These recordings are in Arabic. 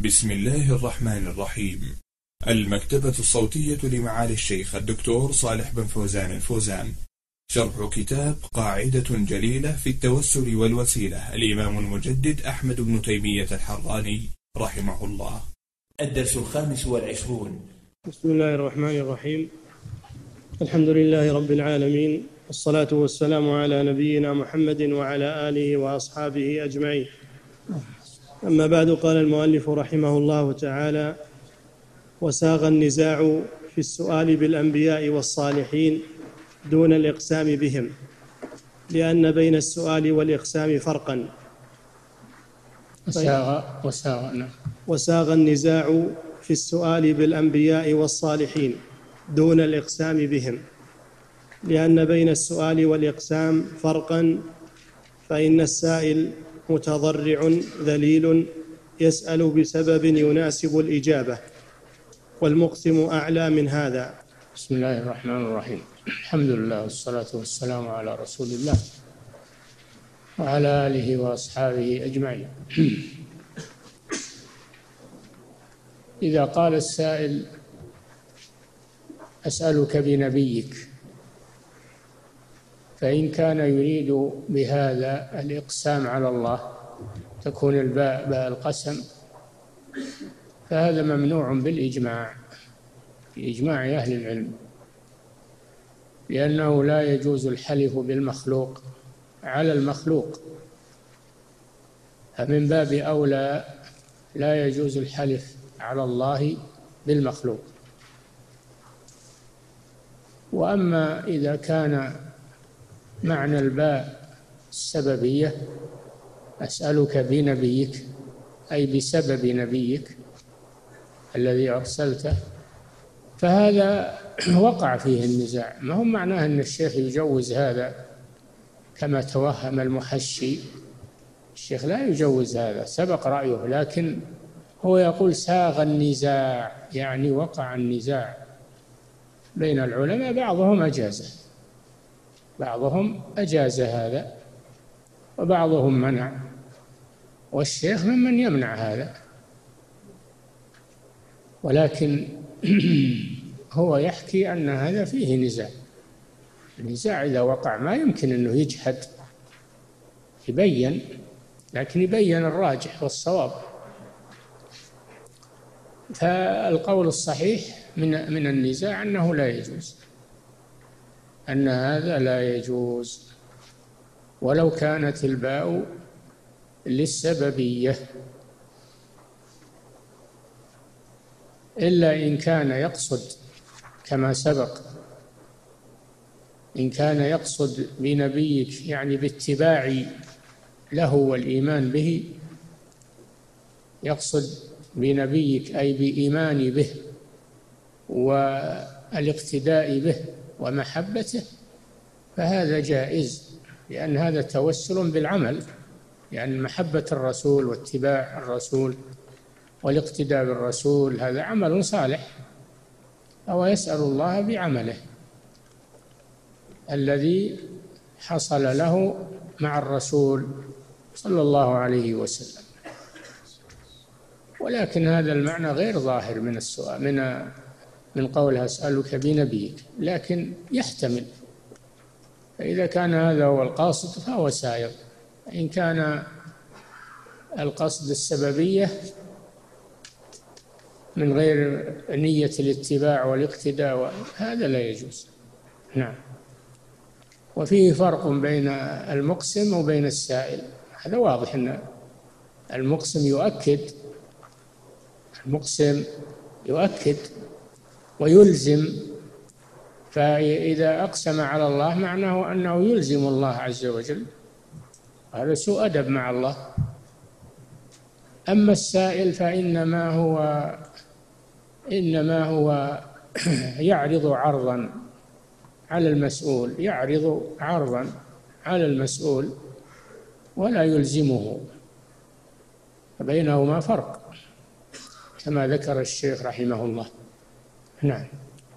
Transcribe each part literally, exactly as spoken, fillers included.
بسم الله الرحمن الرحيم. المكتبة الصوتية لمعالي الشيخ الدكتور صالح بن فوزان الفوزان، شرح كتاب قاعدة جليلة في التوسل والوسيلة، الإمام المجدد أحمد بن تيمية الحراني رحمه الله. الدرس الخامس والعشرون. بسم الله الرحمن الرحيم. الحمد لله رب العالمين، والصلاة والسلام على نبينا محمد وعلى آله وأصحابه أجمعين. أما بعد، قال المؤلف رحمه الله تعالى: وساغ النزاع في السؤال بالأنبياء والصالحين دون الإقسام بهم، لأن بين السؤال والإقسام فرقا. وساغ وساغ نعم. وساغ النزاع في السؤال بالأنبياء والصالحين دون الإقسام بهم، لأن بين السؤال والإقسام فرقا، فإن السائل متضرع ذليل يسأل بسبب يناسب الإجابة، والمقسم أعلى من هذا. بسم الله الرحمن الرحيم. الحمد لله والصلاة والسلام على رسول الله وعلى آله وأصحابه أجمعين. إذا قال السائل: أسألك بنبيك، فإن كان يريد بهذا الإقسام على الله، تكون الباء باء القسم، فهذا ممنوع بالإجماع، بإجماع أهل العلم، لأنه لا يجوز الحلف بالمخلوق على المخلوق، فمن باب أولى لا يجوز الحلف على الله بالمخلوق. وأما إذا كان معنى الباء السببية: أسألك بنبيك، أي بسبب نبيك الذي أرسلته، فهذا وقع فيه النزاع. ما هو معناه أن الشيخ يجوز هذا كما توهم المحشي، الشيخ لا يجوز هذا، سبق رأيه، لكن هو يقول ساغ النزاع، يعني وقع النزاع بين العلماء، بعضهم أجازه، بعضهم أجاز هذا وبعضهم منع، والشيخ ممن يمنع هذا، ولكن هو يحكي أن هذا فيه نزاع. النزاع إذا وقع ما يمكن أنه يجحد، يبين، لكن يبين الراجح والصواب. فالقول الصحيح من من النزاع أنه لا يجوز، أن هذا لا يجوز، ولو كانت الباء للسببية، إلا إن كان يقصد كما سبق، إن كان يقصد بنبيك يعني باتباع له والإيمان به، يقصد بنبيك أي بإيمان به والاقتداء به ومحبته، فهذا جائز، لأن هذا توسل بالعمل، يعني محبة الرسول واتباع الرسول والاقتداء بالرسول هذا عمل صالح، أو يسأل الله بعمله الذي حصل له مع الرسول صلى الله عليه وسلم. ولكن هذا المعنى غير ظاهر من السؤال، من من قولها أسألك بنبيك، لكن يحتمل، فإذا كان هذا هو القاصد فهو سائغ. إن كان القصد السببية من غير نية الاتباع والاقتداء، هذا لا يجوز. نعم. وفيه فرق بين المقسم وبين السائل، هذا واضح، أن المقسم يؤكد، المقسم يؤكد ويلزم، فإذا أقسم على الله معناه أنه يلزم الله عز وجل، هذا سوء أدب مع الله. أما السائل فإنما هو إنما هو يعرض عرضا على المسؤول، يعرض عرضا على المسؤول ولا يلزمه، فبينهما فرق كما ذكر الشيخ رحمه الله. نعم.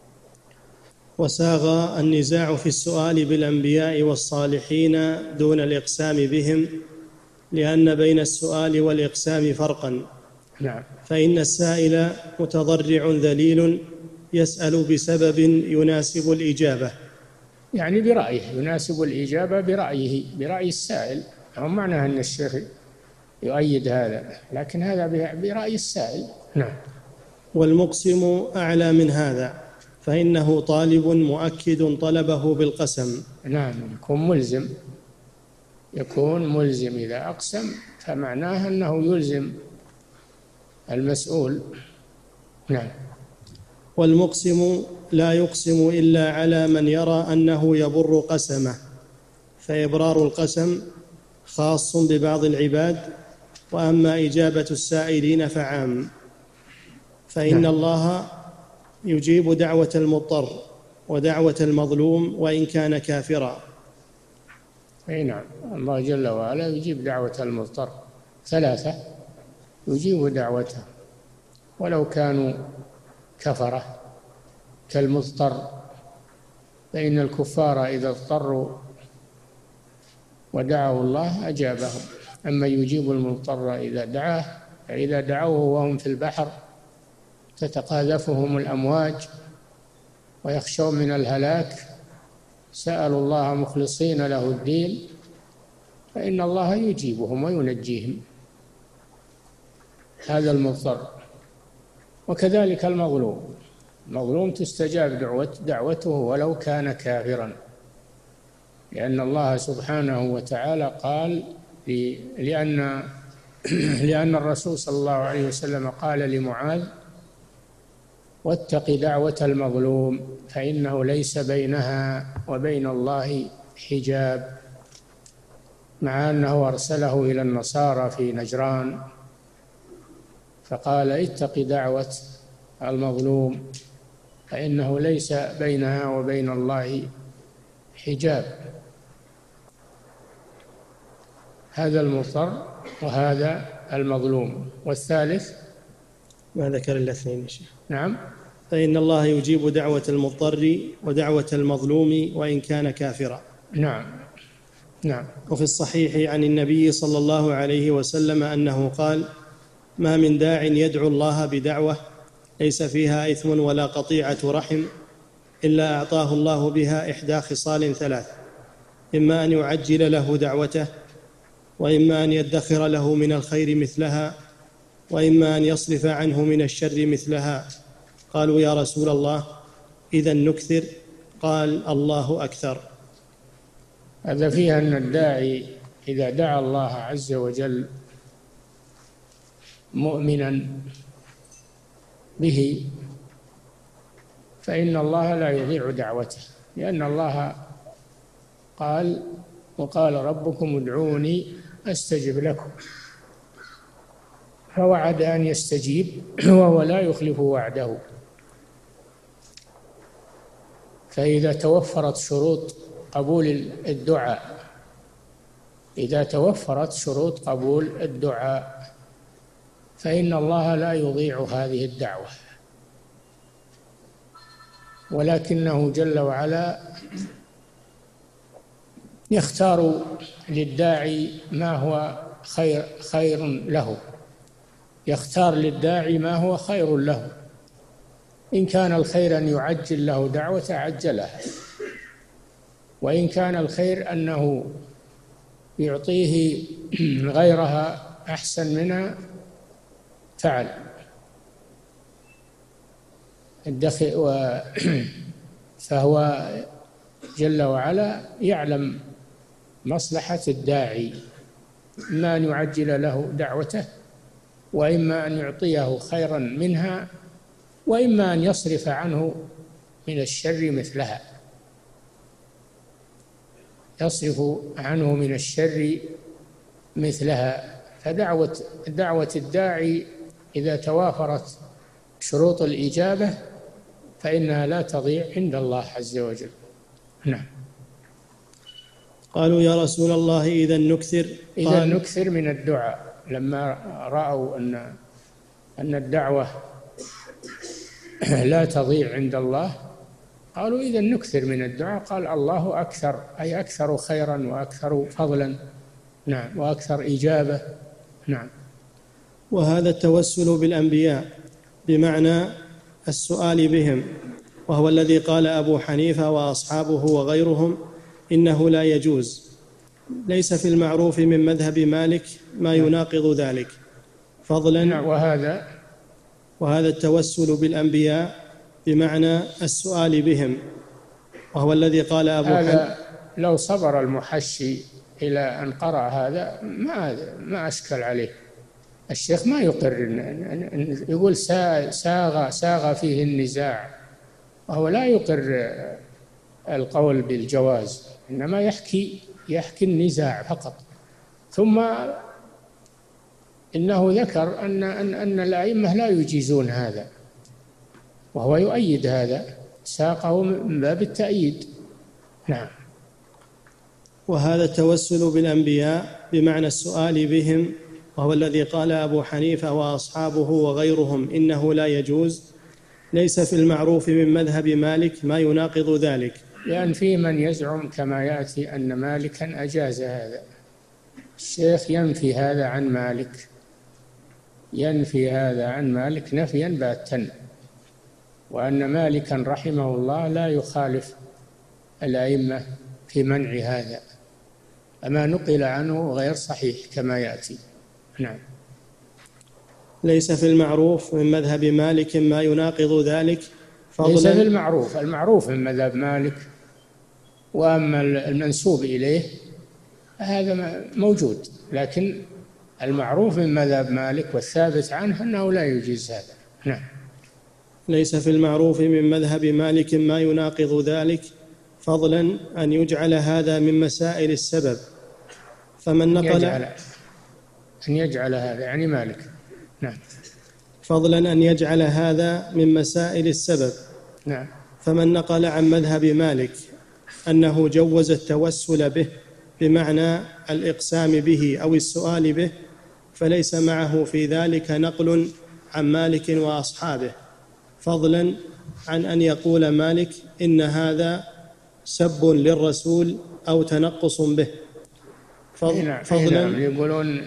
وساغ النزاع في السؤال بالأنبياء والصالحين دون الإقسام بهم، لأن بين السؤال والإقسام فرقا، نعم. فإن السائل متضرع ذليل يسأل بسبب يناسب الإجابة. يعني برأيه، يناسب الإجابة برأيه، برأي السائل. هو معناه أن الشيخ يؤيد هذا، لكن هذا برأي السائل. نعم. والمقسم أعلى من هذا، فإنه طالب مؤكد طلبه بالقسم. نعم، يكون ملزم، يكون ملزم إذا أقسم فمعناه أنه يلزم المسؤول. نعم. والمقسم لا يقسم إلا على من يرى أنه يبر قسمه، فإبرار القسم خاص ببعض العباد، وأما إجابة السائلين فعام. فإن نعم. الله يجيب دعوة المضطر ودعوة المظلوم وإن كان كافرا. أي نعم، الله جل وعلا يجيب دعوة المضطر، ثلاثة يجيب دعوته ولو كانوا كفرة كالمضطر، فإن الكفار إذا اضطروا ودعوا الله أجابهم. أما يجيب المضطر إذا دعاه، فإذا دعوه وهم في البحر تتقاذفهم الأمواج ويخشون من الهلاك، سألوا الله مخلصين له الدين، فإن الله يجيبهم وينجيهم. هذا المضطر. وكذلك المظلوم، المظلوم تستجاب دعوته ولو كان كافرا، لأن الله سبحانه وتعالى قال لأن لأن الرسول صلى الله عليه وسلم قال لمعاذ: واتق دعوة المظلوم فإنه ليس بينها وبين الله حجاب، مع أنه أرسله إلى النصارى في نجران فقال: اتق دعوة المظلوم فإنه ليس بينها وبين الله حجاب. هذا المضطر وهذا المظلوم. والثالث ما ذكر الاثنين يا شيخ. نعم. فإن الله يجيب دعوة المضطر ودعوة المظلوم وإن كان كافرا. نعم. نعم. وفي الصحيح عن النبي صلى الله عليه وسلم أنه قال: ما من داع يدعو الله بدعوة ليس فيها إثم ولا قطيعة رحم إلا أعطاه الله بها إحدى خصال ثلاث: إما أن يعجل له دعوته، وإما أن يدخر له من الخير مثلها، وإما أن يصرف عنه من الشر مثلها. قالوا: يا رسول الله إذن نكثر؟ قال: الله أكثر. هذا فيها أن الداعي إذا دعا الله عز وجل مؤمنا به فإن الله لا يضيع دعوته، لأن الله قال: وقال ربكم ادعوني أستجب لكم، فوعد أن يستجيب وهو لا يخلف وعده. فإذا توفرت شروط قبول الدعاء إذا توفرت شروط قبول الدعاء فإن الله لا يضيع هذه الدعوة، ولكنه جل وعلا يختار للداعي ما هو خير خير له، يختار للداعي ما هو خير له. إن كان الخير أن يعجل له دعوة عجلها، وإن كان الخير أنه يعطيه غيرها أحسن منها فعل. فهو جل وعلا يعلم مصلحة الداعي، إما أن يعجل له دعوته، وإما أن يعطيه خيرا منها، وإما أن يصرف عنه من الشر مثلها، يصرف عنه من الشر مثلها. فدعوة دعوة الداعي إذا توافرت شروط الإجابة فإنها لا تضيع عند الله عز وجل. نعم. قالوا: يا رسول الله إذا نكثر؟ إذا نكثر من الدعاء، لما رأوا أن أن الدعوة لا تضيع عند الله قالوا: إذا نكثر من الدعاء. قال: الله أكثر، أي أكثر خيرا وأكثر فضلا. نعم. وأكثر إجابة. نعم. وهذا التوسل بالأنبياء بمعنى السؤال بهم، وهو الذي قال أبو حنيفة وأصحابه وغيرهم إنه لا يجوز، ليس في المعروف من مذهب مالك ما يناقض ذلك، فضلا وهذا وهذا التوسل بالأنبياء بمعنى السؤال بهم، وهو الذي قال أبو هذا حنيفة. لو صبر المحشي إلى أن قرأ هذا ما ما أشكل عليه. الشيخ ما يقر إن يقول ساغ ساغ فيه النزاع، وهو لا يقر القول بالجواز، إنما يحكي يحكي النزاع فقط. ثم إنه ذكر أن أن أن الأئمة لا يجيزون هذا، وهو يؤيد هذا، ساقه من باب التأييد. نعم. وهذا التوسل بالأنبياء بمعنى السؤال بهم، وهو الذي قال أبو حنيفة وأصحابه وغيرهم إنه لا يجوز، ليس في المعروف من مذهب مالك ما يناقض ذلك. لأن في من يزعم كما يأتي أن مالكا أجاز هذا. الشيخ ينفي هذا عن مالك، ينفي هذا عن مالك نفيا باتا، وأن مالكا رحمه الله لا يخالف الأئمة في منع هذا، أما نقل عنه غير صحيح كما يأتي. نعم. ليس في المعروف من مذهب مالك ما يناقض ذلك، فضلا ليس في المعروف، المعروف من مذهب مالك، وأما المنسوب إليه هذا موجود، لكن المعروف من مذهب مالك والثابت عنه أنه لا يجيز هذا. نعم. ليس في المعروف من مذهب مالك ما يناقض ذلك، فضلا أن يجعل هذا من مسائل السبب، فمن نقل يجعل أن يجعل هذا يعني مالك. نعم. فضلا أن يجعل هذا من مسائل السبب. نعم. فمن نقل عن مذهب مالك أنه جوز التوسل به بمعنى الإقسام به أو السؤال به، فليس معه في ذلك نقل عن مالك وأصحابه، فضلا عن أن يقول مالك إن هذا سب للرسول أو تنقص به. فضلا يقولون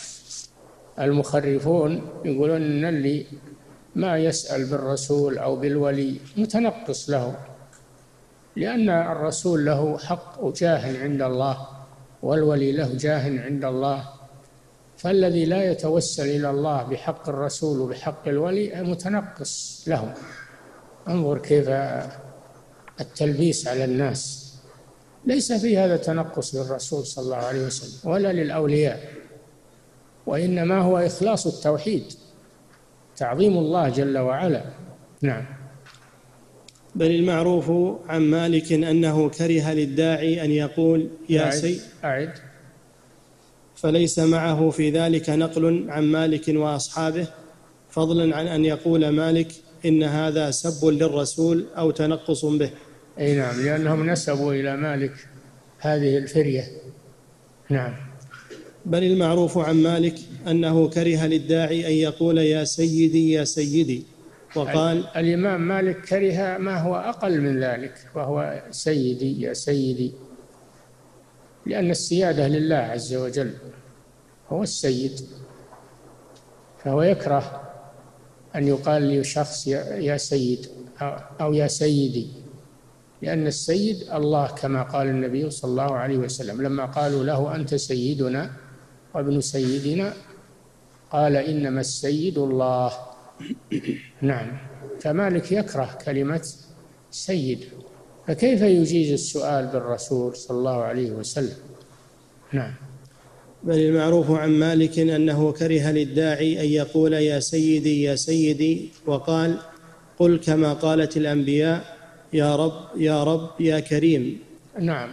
المخرفون يقولون إن اللي ما يسأل بالرسول أو بالولي متنقص له، لأن الرسول له حق وجاه عند الله، والولي له جاه عند الله، فالذي لا يتوسل إلى الله بحق الرسول وبحق الولي متنقص له. انظر كيف التلبيس على الناس. ليس في هذا تنقص للرسول صلى الله عليه وسلم ولا للأولياء، وإنما هو إخلاص التوحيد، تعظيم الله جل وعلا. نعم. بل المعروف عن مالك أنه كره للداعي أن يقول يا سيد أعد. فليس معه في ذلك نقل عن مالك وأصحابه، فضلا عن أن يقول مالك إن هذا سب للرسول أو تنقص به. أي نعم، لأنهم نسبوا إلى مالك هذه الفرية. نعم. بل المعروف عن مالك أنه كره للداعي أن يقول يا سيدي يا سيدي، وقال الإمام مالك كره ما هو أقل من ذلك، وهو سيدي يا سيدي، لأن السيادة لله عز وجل، هو السيد، فهو يكره أن يقال لشخص يا سيد أو يا سيدي، لأن السيد الله، كما قال النبي صلى الله عليه وسلم لما قالوا له أنت سيدنا وابن سيدنا قال إنما السيد الله. نعم. فمالك يكره كلمة سيد، فكيف يجيز السؤال بالرسول صلى الله عليه وسلم؟ نعم. بل المعروف عن مالك أنه كره للداعي أن يقول يا سيدي يا سيدي، وقال قل كما قالت الأنبياء يا رب يا رب يا كريم. نعم.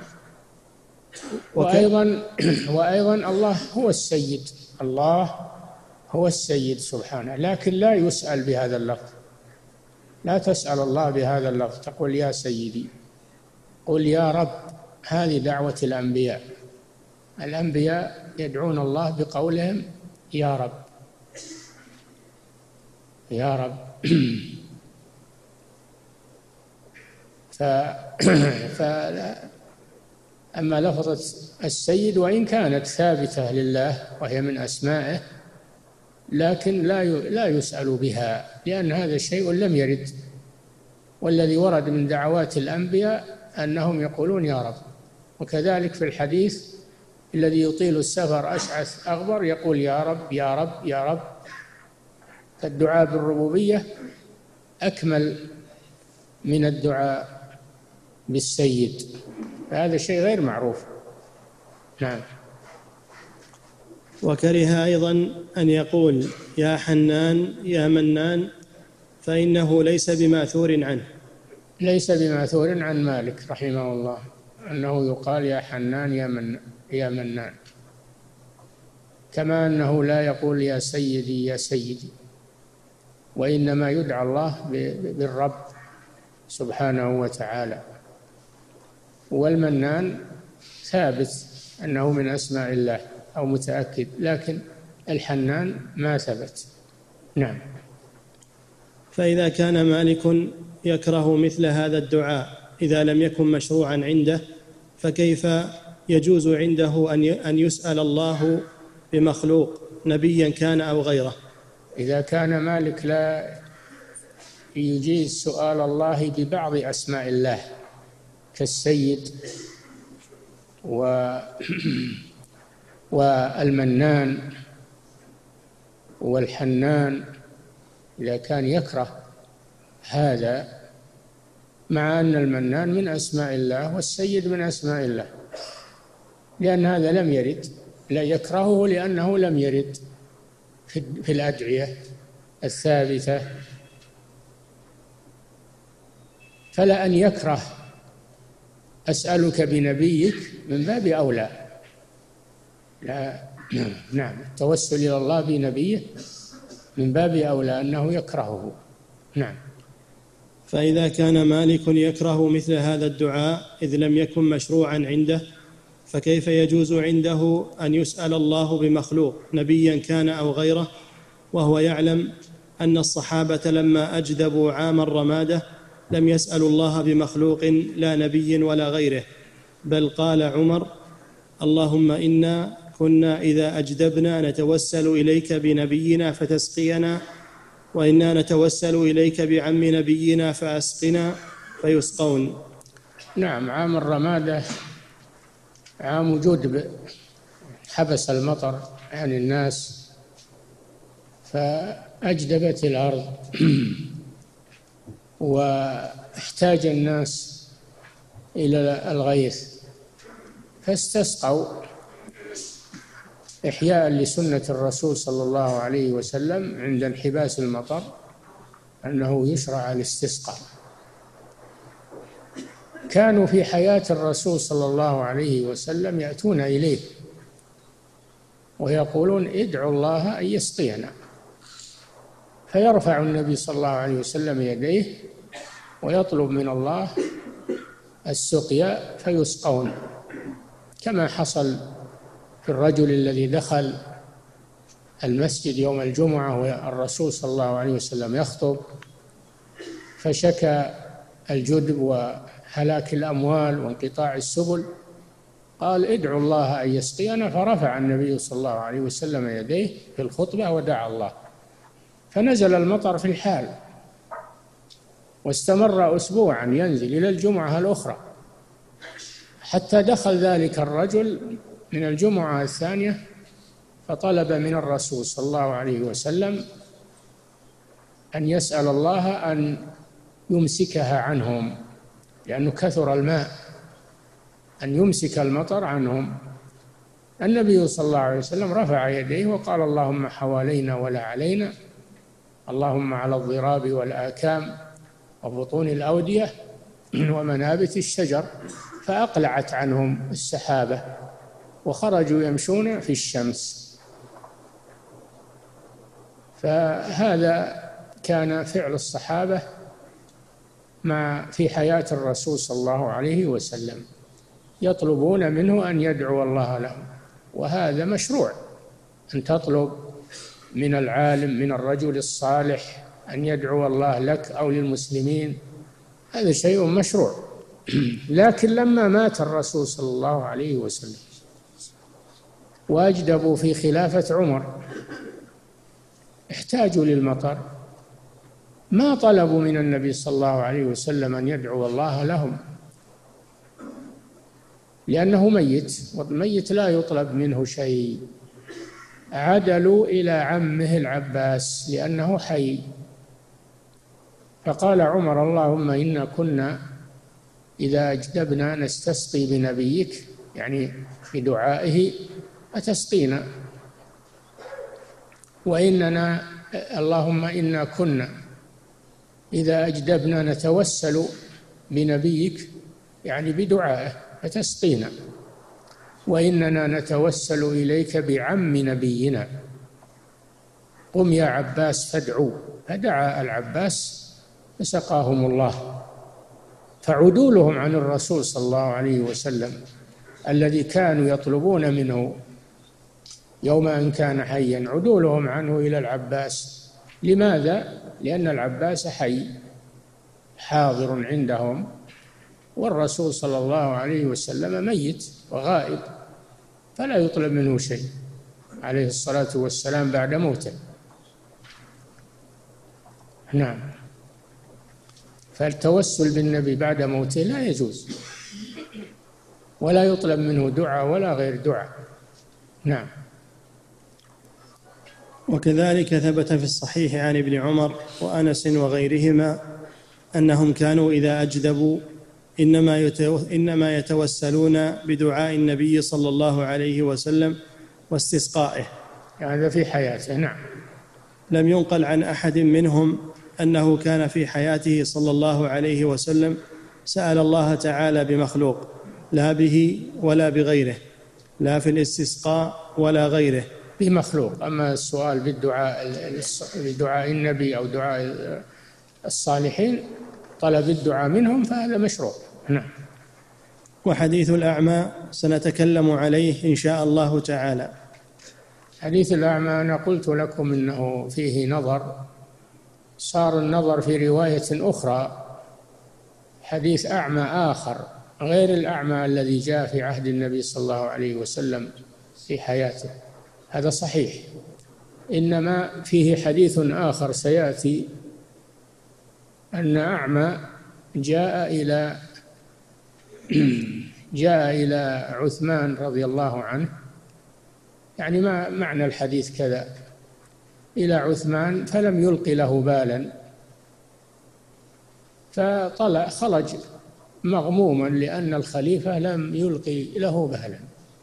وأيضا وأيضا الله هو السيد، الله هو السيد سبحانه، لكن لا يسأل بهذا اللفظ، لا تسأل الله بهذا اللفظ، تقول يا سيدي، قل يا رب. هذه دعوة الأنبياء، الأنبياء يدعون الله بقولهم يا رب يا رب. ف... فلا أما لفظة السيد وإن كانت ثابتة لله وهي من أسمائه، لكن لا لا يسأل بها، لأن هذا الشيء لم يرد. والذي ورد من دعوات الأنبياء أنهم يقولون يا رب. وكذلك في الحديث الذي يطيل السفر أشعث أغبر يقول يا رب يا رب يا رب. فالدعاء بالربوبية أكمل من الدعاء بالسيد، فهذا شيء غير معروف. نعم. وكره أيضا أن يقول يا حنان يا منان، فإنه ليس بماثور عنه. ليس بماثور عن مالك رحمه الله أنه يقال يا حنان يا من يا منان، كما أنه لا يقول يا سيدي يا سيدي، وإنما يدعى الله بالرب سبحانه وتعالى. والمنان ثابت أنه من أسماء الله أو متأكد، لكن الحنان ما ثبت. نعم. فإذا كان مالك يكره مثل هذا الدعاء إذا لم يكن مشروعا عنده، فكيف يجوز عنده أن يسأل الله بمخلوق نبيا كان أو غيره؟ إذا كان مالك لا يجيز سؤال الله ببعض أسماء الله كالسيد و والمنان والحنان، إذا كان يكره هذا، مع أن المنان من أسماء الله والسيد من أسماء الله، لأن هذا لم يرد، لا يكرهه لأنه لم يرد في الأدعية الثابتة. فلا أن يكره أسألك بنبيك من باب أولى. لا. نعم. التوسل إلى الله بنبيه من باب أولى أنه يكرهه. نعم. فإذا كان مالك يكره مثل هذا الدعاء إذ لم يكن مشروعا عنده، فكيف يجوز عنده أن يسأل الله بمخلوق نبيا كان أو غيره، وهو يعلم أن الصحابة لما أجدبوا عام الرمادة لم يسألوا الله بمخلوق لا نبي ولا غيره، بل قال عمر اللهم إنا كنا إذا أجدبنا نتوسل إليك بنبينا فتسقينا، وإنا نتوسل إليك بعم نبينا فأسقنا فيسقون. نعم. عام الرمادة عام جدب، حبس المطر عن الناس فأجدبت الأرض واحتاج الناس إلى الغيث فاستسقوا إحياء لسنة الرسول صلى الله عليه وسلم عند انحباس المطر أنه يشرع الاستسقاء. كانوا في حياة الرسول صلى الله عليه وسلم يأتون إليه ويقولون ادعوا الله أن يسقينا، فيرفع النبي صلى الله عليه وسلم يديه ويطلب من الله السقيا فيسقون، كما حصل في الرجل الذي دخل المسجد يوم الجمعة والرسول صلى الله عليه وسلم يخطب فشكى الجدب وهلاك الأموال وانقطاع السبل، قال ادعوا الله أن يسقينا، فرفع النبي صلى الله عليه وسلم يديه في الخطبة ودعا الله، فنزل المطر في الحال واستمر أسبوعا ينزل إلى الجمعة الأخرى، حتى دخل ذلك الرجل من الجمعة الثانية فطلب من الرسول صلى الله عليه وسلم أن يسأل الله أن يمسكها عنهم، لأنه كثر الماء، أن يمسك المطر عنهم. النبي صلى الله عليه وسلم رفع يديه وقال اللهم حوالينا ولا علينا، اللهم على الضراب والآكام وبطون الأودية ومنابت الشجر، فأقلعت عنهم السحابة وخرجوا يمشون في الشمس. فهذا كان فعل الصحابة مع في حياة الرسول صلى الله عليه وسلم، يطلبون منه أن يدعو الله لهم، وهذا مشروع أن تطلب من العالم من الرجل الصالح أن يدعو الله لك أو للمسلمين، هذا شيء مشروع. لكن لما مات الرسول صلى الله عليه وسلم وأجدبوا في خلافة عمر احتاجوا للمطر ما طلبوا من النبي صلى الله عليه وسلم أن يدعو الله لهم، لأنه ميت، والميت لا يطلب منه شيء. عدلوا إلى عمه العباس لأنه حي، فقال عمر: اللهم إنا كنا إذا أجدبنا نستسقي بنبيك، يعني في دعائه أتسقينا، وإننا اللهم إنا كنا إذا أجدبنا نتوسل بنبيك، يعني بدعائه فتسقينا، وإننا نتوسل إليك بعم نبينا، قم يا عباس فادعوا. فدعا العباس فسقاهم الله. فعدولهم عن الرسول صلى الله عليه وسلم الذي كانوا يطلبون منه يوم أن كان حيا، عدولهم عنه إلى العباس. لماذا؟ لأن العباس حي حاضر عندهم، والرسول صلى الله عليه وسلم ميت وغائب، فلا يطلب منه شيء عليه الصلاة والسلام بعد موته. نعم. فالتوسل بالنبي بعد موته لا يجوز، ولا يطلب منه دعاء ولا غير دعاء. نعم. وكذلك ثبت في الصحيح عن ابن عمر وأنس وغيرهما أنهم كانوا إذا أجدبوا إنما إنما يتوسلون بدعاء النبي صلى الله عليه وسلم واستسقائه. هذا في حياته. نعم. لم ينقل عن أحد منهم أنه كان في حياته صلى الله عليه وسلم سأل الله تعالى بمخلوق، لا به ولا بغيره، لا في الاستسقاء ولا غيره. بمخلوق. أما السؤال بالدعاء بدعاء النبي أو دعاء الصالحين، طلب الدعاء منهم، فهذا مشروع. نعم. وحديث الأعمى سنتكلم عليه إن شاء الله تعالى. حديث الأعمى أنا قلت لكم إنه فيه نظر، صار النظر في رواية أخرى، حديث أعمى آخر غير الأعمى الذي جاء في عهد النبي صلى الله عليه وسلم في حياته، هذا صحيح. إنما فيه حديث آخر سيأتي، أن أعمى جاء إلى جاء إلى عثمان رضي الله عنه، يعني ما معنى الحديث كذا، إلى عثمان فلم يلقي له بالا، فطلع خرج مغموما لأن الخليفة لم يلقي له بالا،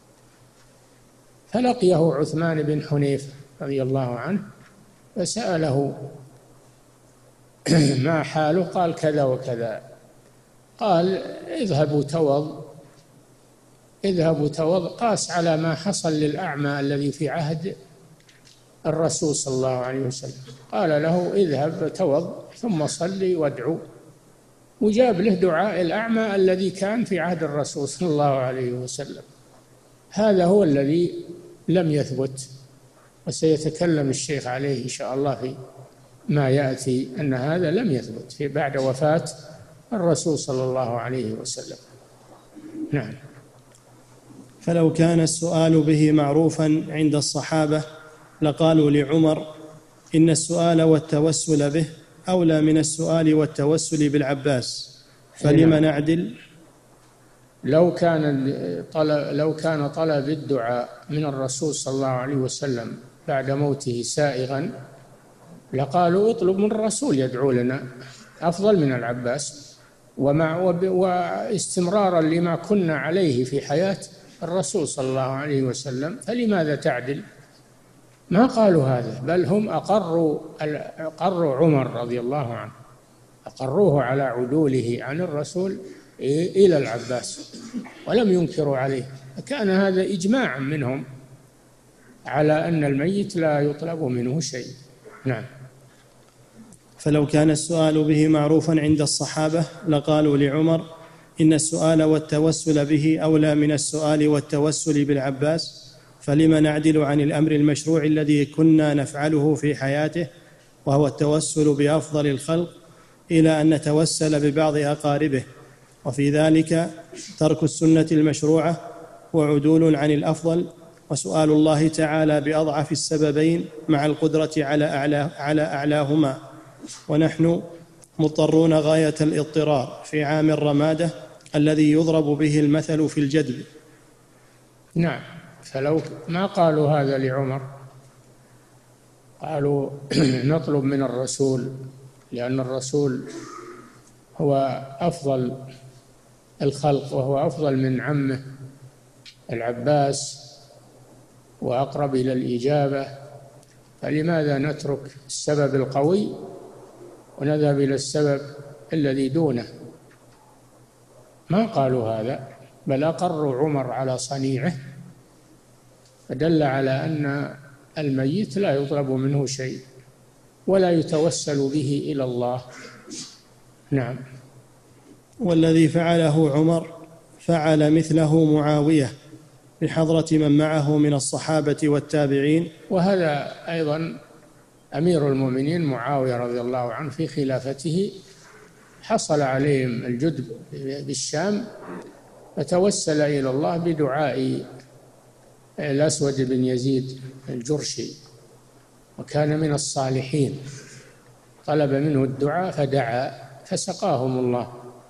فلقيه عثمان بن حنيفة رضي الله عنه فسأله ما حاله؟ قال كذا وكذا. قال اذهبوا توض اذهبوا توض قاس على ما حصل للأعمى الذي في عهد الرسول صلى الله عليه وسلم. قال له اذهب توض ثم صلي وادعو، وجاب له دعاء الأعمى الذي كان في عهد الرسول صلى الله عليه وسلم. هذا هو الذي لم يثبت، وسيتكلم الشيخ عليه إن شاء الله في ما يأتي، أن هذا لم يثبت في بعد وفاة الرسول صلى الله عليه وسلم. نعم. فلو كان السؤال به معروفا عند الصحابة لقالوا لعمر إن السؤال والتوسل به أولى من السؤال والتوسل بالعباس، فلم نعدل؟ لو كان طلب لو كان طلب الدعاء من الرسول صلى الله عليه وسلم بعد موته سائغا لقالوا اطلب من الرسول يدعو لنا، أفضل من العباس، ومع واستمرارا لما كنا عليه في حياة الرسول صلى الله عليه وسلم، فلماذا تعدل؟ ما قالوا هذا، بل هم أقروا أقروا عمر رضي الله عنه، أقروه على عدوله عن الرسول إلى العباس ولم ينكروا عليه. كان هذا إجماع منهم على أن الميت لا يطلب منه شيء. نعم. فلو كان السؤال به معروفا عند الصحابة لقالوا لعمر إن السؤال والتوسل به أولى من السؤال والتوسل بالعباس، فلما نعدل عن الأمر المشروع الذي كنا نفعله في حياته، وهو التوسل بأفضل الخلق، إلى أن نتوسل ببعض أقاربه، وفي ذلك ترك السنة المشروعة وعدول عن الأفضل وسؤال الله تعالى بأضعف السببين مع القدرة على أعلى على أعلاهما، ونحن مضطرون غاية الاضطرار في عام الرمادة الذي يضرب به المثل في الجدب. نعم، فلو ما قالوا هذا لعمر، قالوا نطلب من الرسول، لأن الرسول هو أفضل الخلق وهو أفضل من عمه العباس وأقرب إلى الإجابة، فلماذا نترك السبب القوي ونذهب إلى السبب الذي دونه؟ ما قالوا هذا، بل أقروا عمر على صنيعه، فدل على أن الميت لا يطلب منه شيء ولا يتوسل به إلى الله. نعم. والذي فعله عمر فعل مثله معاوية بحضرة من معه من الصحابة والتابعين. وهذا أيضا أمير المؤمنين معاوية رضي الله عنه في خلافته حصل عليهم الجدب بالشام، فتوسل إلى الله بدعاء الأسود بن يزيد الجرشي، وكان من الصالحين، طلب منه الدعاء فدعا فسقاهم الله.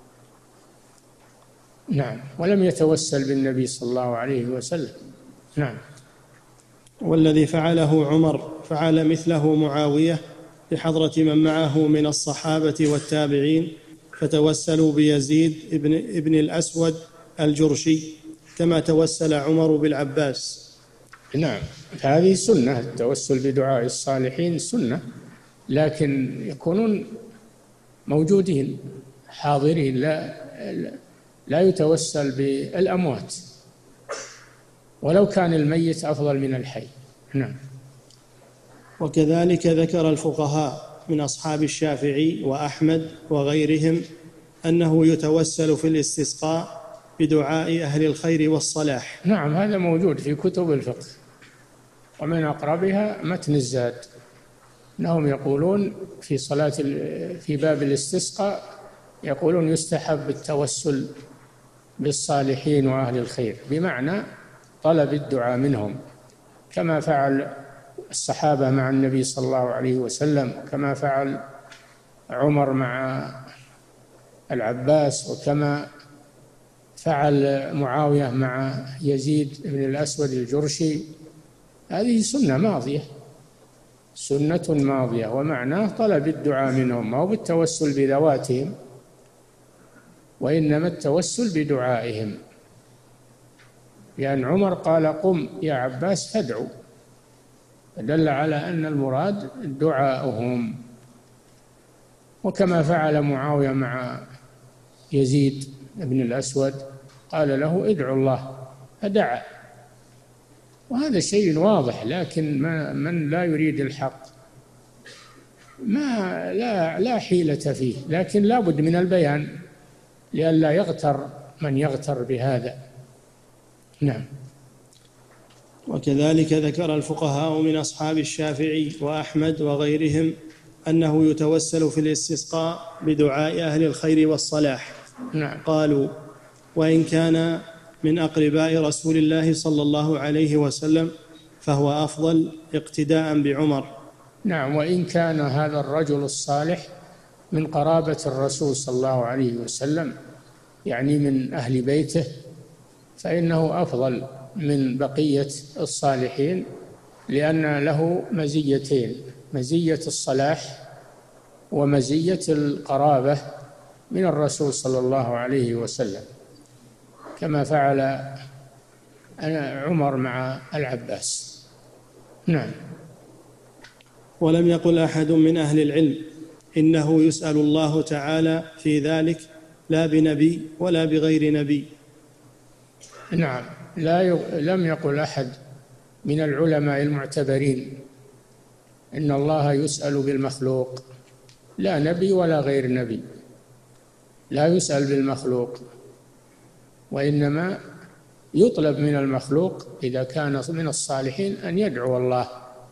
نعم، ولم يتوسل بالنبي صلى الله عليه وسلم. نعم. والذي فعله عمر فعل مثله معاوية بحضرة من معه من الصحابة والتابعين، فتوسلوا بيزيد ابن, ابن الأسود الجرشي كما توسل عمر بالعباس. نعم، هذه سنة، التوسل بدعاء الصالحين سنة، لكن يكونون موجودين حاضرين، لا لا يتوسل بالأموات ولو كان الميت أفضل من الحي. نعم. وكذلك ذكر الفقهاء من أصحاب الشافعي وأحمد وغيرهم أنه يتوسل في الاستسقاء بدعاء أهل الخير والصلاح. نعم، هذا موجود في كتب الفقه، ومن أقربها متن الزاد، أنهم يقولون في صلاة في باب الاستسقاء يقولون يستحب التوسل بالصالحين وأهل الخير، بمعنى طلب الدعاء منهم، كما فعل الصحابة مع النبي صلى الله عليه وسلم، كما فعل عمر مع العباس، وكما فعل معاوية مع يزيد بن الأسود الجرشي. هذه سنة ماضية، سنة ماضية، ومعناه طلب الدعاء منهم، ما هو بالتوسل بذواتهم، وإنما التوسل بدعائهم، لأن عمر قال قم يا عباس فادعوا، فدل على أن المراد دعاؤهم. وكما فعل معاوية مع يزيد بن الأسود، قال له ادعو الله فدعا، وهذا شيء واضح، لكن ما من لا يريد الحق ما لا لا حيلة فيه، لكن لا بد من البيان لئلا يغتر من يغتر بهذا. نعم. وكذلك ذكر الفقهاء من أصحاب الشافعي وأحمد وغيرهم أنه يتوسل في الاستسقاء بدعاء أهل الخير والصلاح. نعم. قالوا وإن كان من أقرباء رسول الله صلى الله عليه وسلم فهو أفضل اقتداء بعمر. نعم، وإن كان هذا الرجل الصالح من قرابة الرسول صلى الله عليه وسلم، يعني من أهل بيته، فإنه أفضل من بقية الصالحين، لأن له مزيتين: مزية الصلاح ومزية القرابة من الرسول صلى الله عليه وسلم، كما فعل عمر مع العباس. نعم. ولم يقل أحد من أهل العلم إنه يسأل الله تعالى في ذلك لا بنبي ولا بغير نبي. نعم، لا ي... لم يقل أحد من العلماء المعتبرين إن الله يسأل بالمخلوق، لا نبي ولا غير نبي، لا يسأل بالمخلوق، وإنما يطلب من المخلوق إذا كان من الصالحين أن يدعو الله.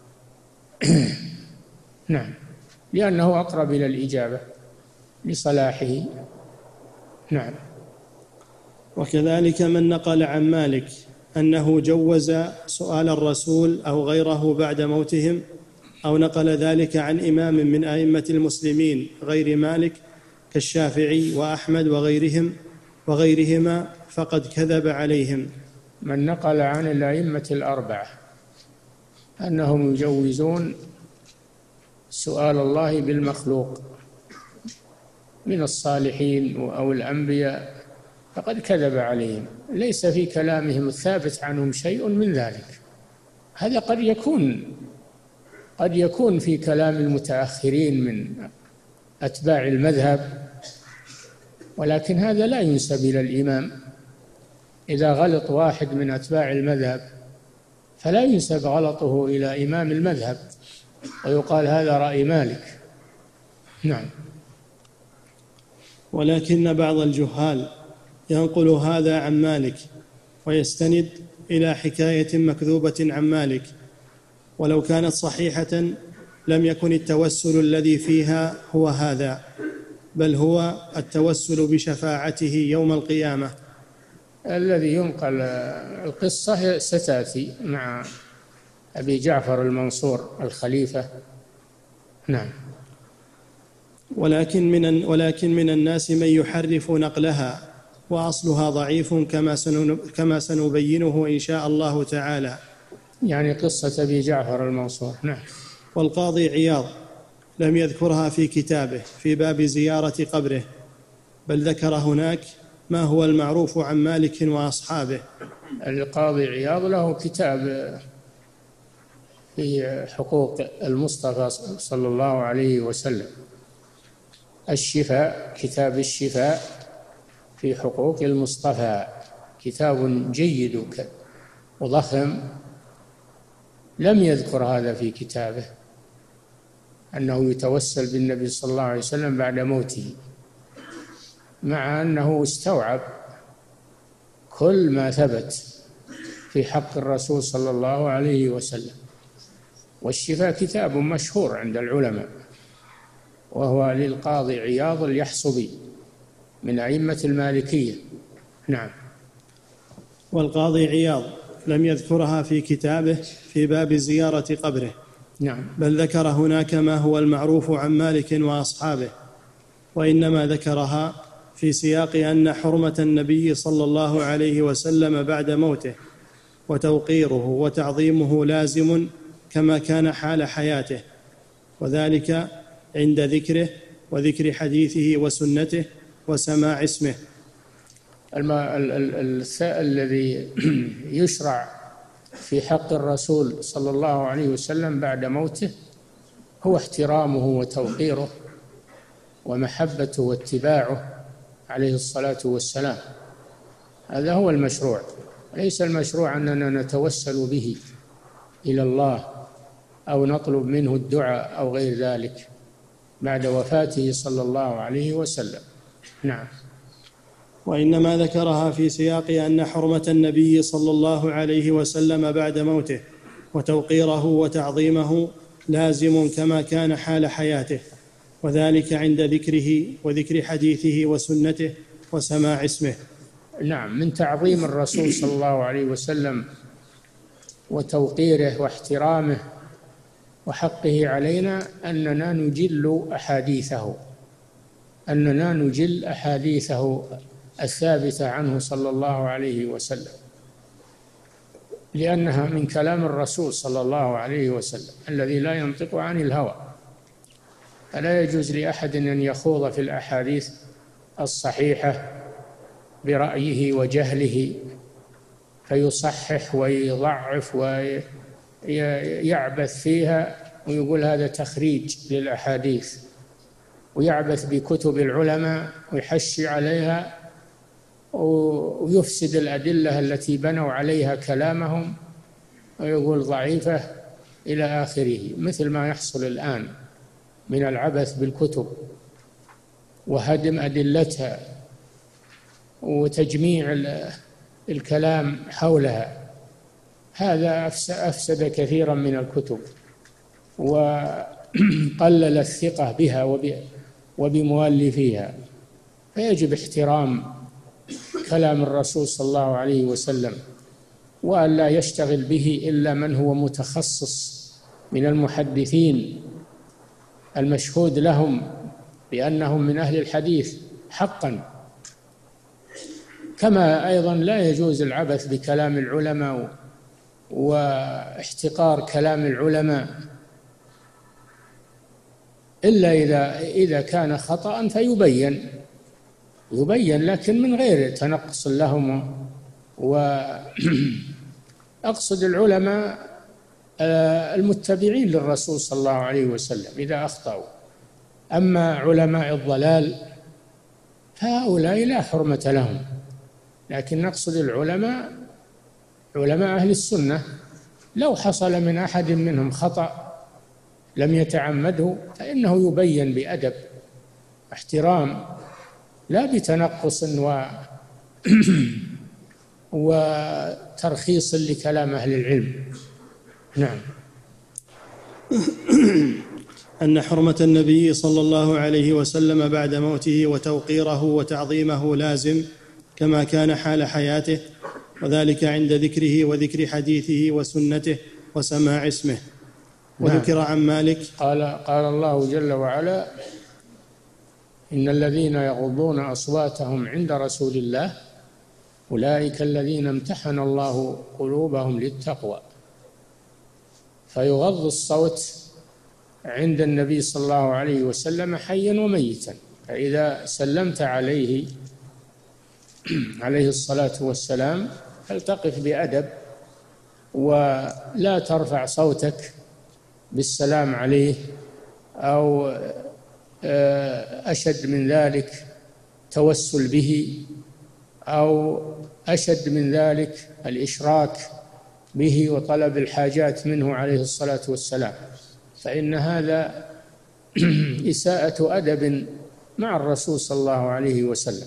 نعم، لأنه أقرب إلى الإجابة لصلاحه. نعم. وكذلك من نقل عن مالك أنه جوز سؤال الرسول أو غيره بعد موتهم، أو نقل ذلك عن إمام من أئمة المسلمين غير مالك كالشافعي وأحمد وغيرهم وغيرهما فقد كذب عليهم. من نقل عن الأئمة الأربعة أنهم يجوزون سؤال الله بالمخلوق من الصالحين أو الأنبياء فقد كذب عليهم، ليس في كلامهم الثابت عنهم شيء من ذلك. هذا قد يكون قد يكون في كلام المتأخرين من أتباع المذهب، ولكن هذا لا ينسب إلى الإمام. إذا غلط واحد من أتباع المذهب فلا ينسب غلطه إلى إمام المذهب ويقال هذا رأي مالك. نعم. ولكن بعض الجهال ينقل هذا عن مالك ويستند إلى حكاية مكذوبة عن مالك، ولو كانت صحيحة لم يكن التوسل الذي فيها هو هذا، بل هو التوسل بشفاعته يوم القيامة. الذي ينقل القصة ستأتي مع أبي جعفر المنصور الخليفة. نعم. ولكن من ولكن من الناس من يحرف نقلها وأصلها ضعيف كما كما سنبينه إن شاء الله تعالى. يعني قصة أبي جعفر المنصور. نعم. والقاضي عياض لم يذكرها في كتابه في باب زيارة قبره، بل ذكر هناك ما هو المعروف عن مالك وأصحابه. القاضي عياض له كتاب في حقوق المصطفى صلى الله عليه وسلم، الشفاء، كتاب الشفاء في حقوق المصطفى، كتاب جيد وضخم. لم يذكر هذا في كتابه أنه يتوسل بالنبي صلى الله عليه وسلم بعد موته، مع أنه استوعب كل ما ثبت في حق الرسول صلى الله عليه وسلم. والشفاء كتاب مشهور عند العلماء، وهو للقاضي عياض اليحصبي من أئمة المالكية. نعم. والقاضي عياض لم يذكرها في كتابه في باب زيارة قبره. نعم. بل ذكر هناك ما هو المعروف عن مالك وأصحابه، وإنما ذكرها في سياق أن حرمة النبي صلى الله عليه وسلم بعد موته وتوقيره وتعظيمه لازم كما كان حال حياته، وذلك عند ذكره وذكر حديثه وسنته وسماع اسمه. الذي يشرع في حق الرسول صلى الله عليه وسلم بعد موته هو احترامه وتوقيره ومحبته واتباعه عليه الصلاة والسلام. هذا هو المشروع، ليس المشروع أننا نتوسل به إلى الله أو نطلب منه الدعاء أو غير ذلك بعد وفاته صلى الله عليه وسلم. نعم. وإنما ذكرها في سياق أن حرمة النبي صلى الله عليه وسلم بعد موته وتوقيره وتعظيمه لازم كما كان حال حياته، وذلك عند ذكره وذكر حديثه وسنته وسماع اسمه. نعم. من تعظيم الرسول صلى الله عليه وسلم وتوقيره واحترامه وحقه علينا أننا نجل أحاديثه أننا نجل أحاديثه الثابتة عنه صلى الله عليه وسلم، لأنها من كلام الرسول صلى الله عليه وسلم الذي لا ينطق عن الهوى. فلا يجوز لأحد أن يخوض في الأحاديث الصحيحة برأيه وجهله فيصحح ويضعف ويعبث فيها ويقول هذا تخريج للأحاديث، ويعبث بكتب العلماء ويحشي عليها ويفسد الأدلة التي بنوا عليها كلامهم ويقول ضعيفة إلى آخره، مثل ما يحصل الآن من العبث بالكتب وهدم أدلتها وتجميع الكلام حولها. هذا أفسد كثيرا من الكتب وقلل الثقة بها وبمؤلفيها. فيجب احترام كلام الرسول صلى الله عليه وسلم وأن لا يشتغل به إلا من هو متخصص من المحدثين المشهود لهم بأنهم من أهل الحديث حقا. كما أيضا لا يجوز العبث بكلام العلماء واحتقار كلام العلماء إلا إذا إذا كان خطأ فيبين يبين لكن من غير تنقص لهم. وأقصد العلماء المتبعين للرسول صلى الله عليه وسلم إذا أخطأوا. أما علماء الضلال فهؤلاء لا حرمة لهم، لكن نقصد العلماء علماء أهل السنة لو حصل من أحد منهم خطأ لم يتعمده فإنه يبين بأدب احترام لا بتنقص و وترخيص لكلام أهل العلم. نعم. أن حرمة النبي صلى الله عليه وسلم بعد موته وتوقيره وتعظيمه لازم كما كان حال حياته، وذلك عند ذكره وذكر حديثه وسنته وسماع اسمه. وذكر عن مالك قال قال الله جل وعلا: إن الذين يغضون أصواتهم عند رسول الله أولئك الذين امتحن الله قلوبهم للتقوى. فيغض الصوت عند النبي صلى الله عليه وسلم حيا وميتا. فإذا سلمت عليه عليه الصلاة والسلام فالتقف بأدب ولا ترفع صوتك بالسلام عليه، أو أشد من ذلك توسل به، أو أشد من ذلك الإشراك به وطلب الحاجات منه عليه الصلاة والسلام، فإن هذا إساءة أدب مع الرسول صلى الله عليه وسلم.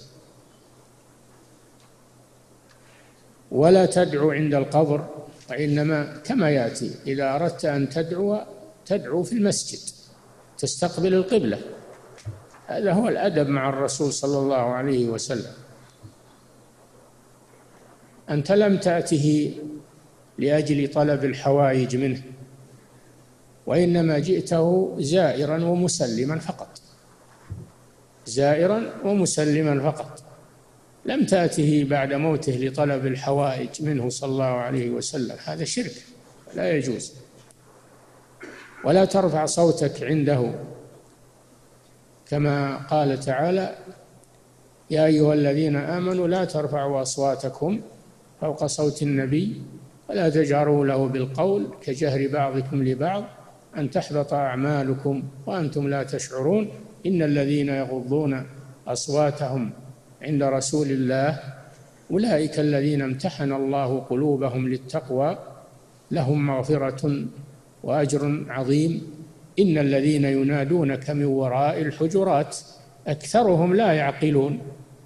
ولا تدعو عند القبر، وإنما كما يأتي إذا أردت أن تدعو تدعو في المسجد تستقبل القبلة. هذا هو الأدب مع الرسول صلى الله عليه وسلم. أنت لم تأته لأجل طلب الحوائج منه، وإنما جئته زائرا ومسلما فقط، زائرا ومسلما فقط، لم تأته بعد موته لطلب الحوائج منه صلى الله عليه وسلم. هذا شرك لا يجوز. ولا ترفع صوتك عنده، كما قال تعالى: يا أيها الذين آمنوا لا ترفعوا أصواتكم فوق صوت النبي ولا تجهروا له بالقول كجهر بعضكم لبعض أن تحبط أعمالكم وأنتم لا تشعرون إن الذين يغضون أصواتهم عند رسول الله أولئك الذين امتحن الله قلوبهم للتقوى لهم مغفرة وأجر عظيم إن الذين ينادونك من وراء الحجرات أكثرهم لا يعقلون.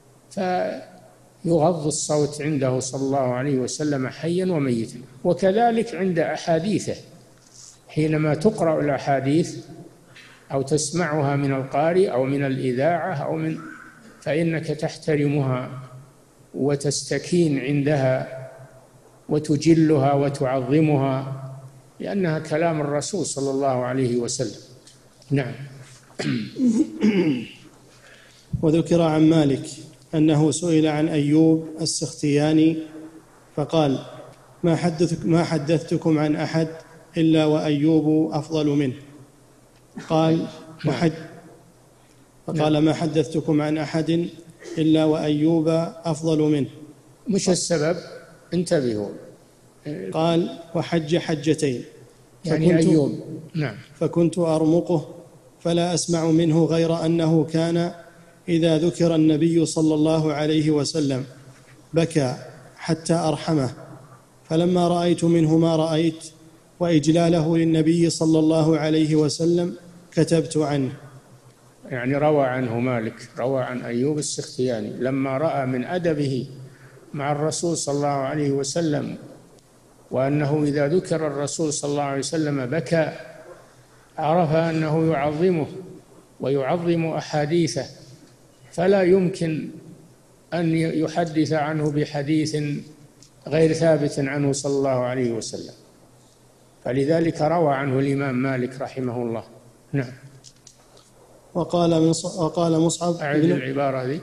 فيغض الصوت عنده صلى الله عليه وسلم حيا وميتا. وكذلك عند أحاديثه، حينما تقرأ الأحاديث أو تسمعها من القارئ أو من الإذاعة أو من فإنك تحترمها وتستكين عندها وتجلها وتعظمها، لأنها كلام الرسول صلى الله عليه وسلم. نعم. وذكر عن مالك أنه سئل عن أيوب السختياني فقال: ما حدثك ما حدثتكم عن أحد إلا وأيوب أفضل منه. قال وحد فقال: ما حدثتكم عن أحد إلا وأيوب أفضل منه. مش السبب؟ انتبهوا. قال: وحج حجتين يعني أيوب. نعم. فكنت أرمقه فلا أسمع منه غير أنه كان إذا ذكر النبي صلى الله عليه وسلم بكى حتى أرحمه، فلما رأيت منه ما رأيت وإجلاله للنبي صلى الله عليه وسلم كتبت عنه. يعني روى عنه مالك، روى عن أيوب السختياني لما رأى من أدبه مع الرسول صلى الله عليه وسلم وأنه إذا ذكر الرسول صلى الله عليه وسلم بكى، عرف أنه يعظمه ويعظم أحاديثه، فلا يمكن أن يحدث عنه بحديث غير ثابت عنه صلى الله عليه وسلم، فلذلك روى عنه الإمام مالك رحمه الله. نعم. وقال من وقال مصعب أعد العبارة ذي.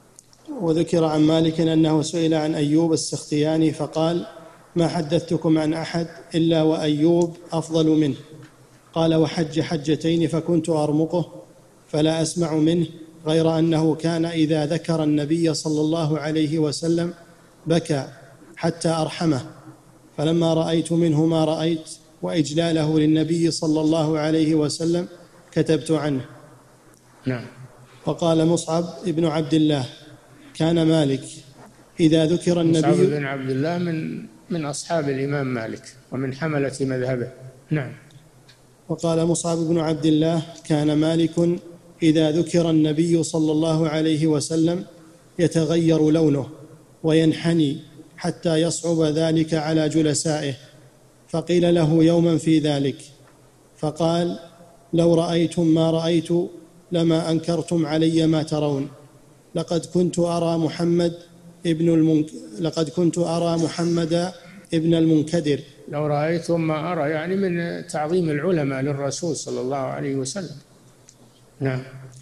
وذكر عن مالك أنه سئل عن أيوب السختياني فقال: ما حدثتكم عن أحد إلا وأيوب أفضل منه. قال: وحج حجتين فكنت أرمقه فلا أسمع منه، غير أنه كان إذا ذكر النبي صلى الله عليه وسلم بكى حتى أرحمه، فلما رأيت منه ما رأيت وإجلاله للنبي صلى الله عليه وسلم كتبت عنه. نعم. وقال مصعب ابن عبد الله: كان مالك إذا ذكر النبي. مصعب بن عبد الله من من أصحاب الإمام مالك ومن حملة مذهبه. نعم. وقال مصعب بن عبد الله: كان مالك إذا ذكر النبي صلى الله عليه وسلم يتغير لونه وينحني حتى يصعب ذلك على جلسائه، فقيل له يوما في ذلك فقال: لو رأيتم ما رأيت لما أنكرتم علي ما ترون، لقد كنت أرى محمد ابن المنك... لقد كنت أرى محمد ابن المنكدر. لو رأيتم ما أرى يعني من تعظيم العلماء للرسول صلى الله عليه وسلم. نعم.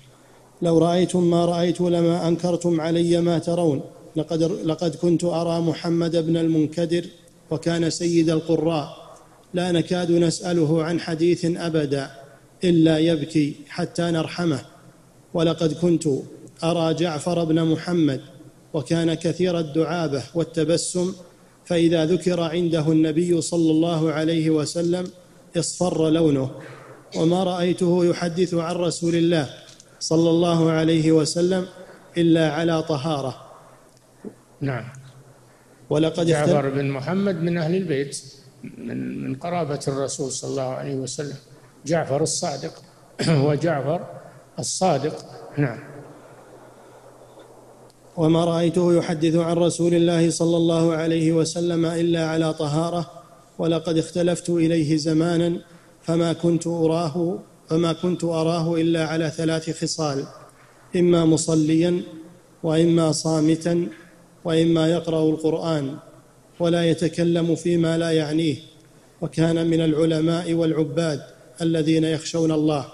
لو رأيتم ما رأيت لما أنكرتم علي ما ترون، لقد, لقد كنت أرى محمد بن المنكدر وكان سيد القراء، لا نكاد نسأله عن حديث أبدا إلا يبكي حتى نرحمه. ولقد كنت أرى جعفر بن محمد وكان كثير الدعابة والتبسم، فإذا ذكر عنده النبي صلى الله عليه وسلم اصفر لونه، وما رأيته يحدث عن رسول الله صلى الله عليه وسلم إلا على طهارة. نعم. ولقد جعفر بن محمد من أهل البيت، من من قرابة الرسول صلى الله عليه وسلم، جعفر الصادق وجعفر الصادق. نعم. وما رأيته يحدث عن رسول الله صلى الله عليه وسلم إلا على طهارة، ولقد اختلفت إليه زمانا فما كنت أراه فما كنت أراه إلا على ثلاث خصال: إما مصليا، وإما صامتا، وإما يقرأ القرآن ولا يتكلم فيما لا يعنيه، وكان من العلماء والعباد الذين يخشون الله.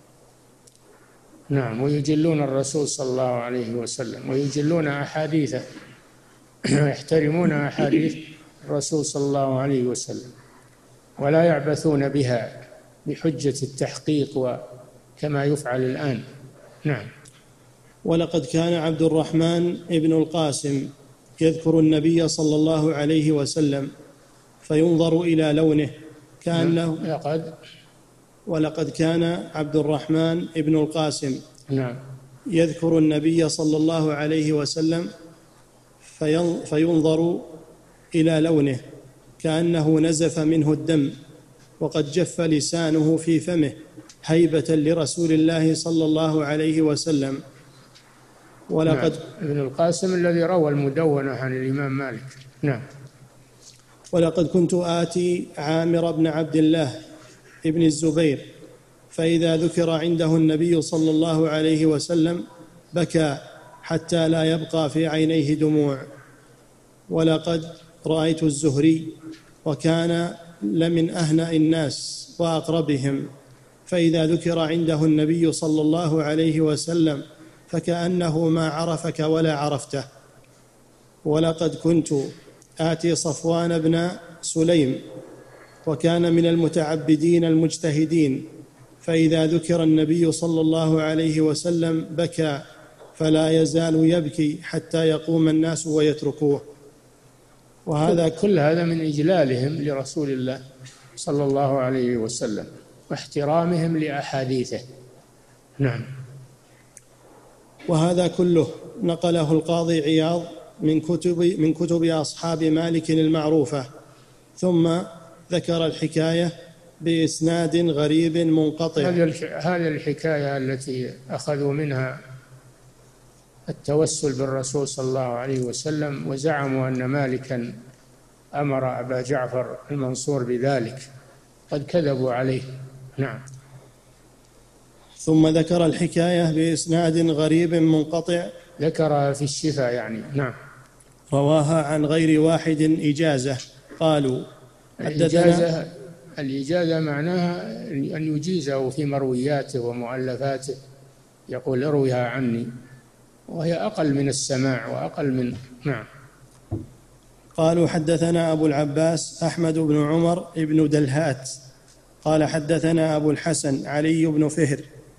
نعم. ويجلون الرسول صلى الله عليه وسلم ويجلون أحاديثه ويحترمون أحاديث الرسول صلى الله عليه وسلم، ولا يعبثون بها بحجة التحقيق وكما يفعل الآن. نعم. ولقد كان عبد الرحمن ابن القاسم يذكر النبي صلى الله عليه وسلم فينظر إلى لونه كأنه لقد ولقد كان عبد الرحمن ابن القاسم نعم يذكر النبي صلى الله عليه وسلم فينظر إلى لونه كأنه نزف منه الدم، وقد جف لسانه في فمه هيبة لرسول الله صلى الله عليه وسلم. ولقد نعم. ابن القاسم الذي روى المدونة عن الإمام مالك. نعم. ولقد كنت آتي عامر بن عبد الله ابن الزبير فإذا ذكر عنده النبي صلى الله عليه وسلم بكى حتى لا يبقى في عينيه دموع. ولقد رأيت الزهري وكان لمن أهنأ الناس وأقربهم، فإذا ذكر عنده النبي صلى الله عليه وسلم فكأنه ما عرفك ولا عرفته. ولقد كنت آتي صفوان بن سليم وكان من المتعبدين المجتهدين، فإذا ذكر النبي صلى الله عليه وسلم بكى فلا يزال يبكي حتى يقوم الناس ويتركوه. وهذا كل هذا من إجلالهم لرسول الله صلى الله عليه وسلم واحترامهم لأحاديثه. نعم. وهذا كله نقله القاضي عياض من كتب من كتب أصحاب مالك المعروفة، ثم ذكر الحكاية بإسناد غريب منقطع. هذه الحكاية التي أخذوا منها التوسل بالرسول صلى الله عليه وسلم، وزعموا أن مالكا أمر أبا جعفر المنصور بذلك، قد كذبوا عليه. نعم. ثم ذكر الحكاية بإسناد غريب منقطع، ذكرها في الشفاء يعني. نعم. رواها عن غير واحد إجازة. قالوا الإجازة, الإجازة معناها أن يجيزه في مروياته ومؤلفاته، يقول ارويها عني، وهي أقل من السماع وأقل من نعم. قالوا حدثنا أبو العباس أحمد بن عمر بن دلهات قال حدثنا أبو الحسن علي بن فهر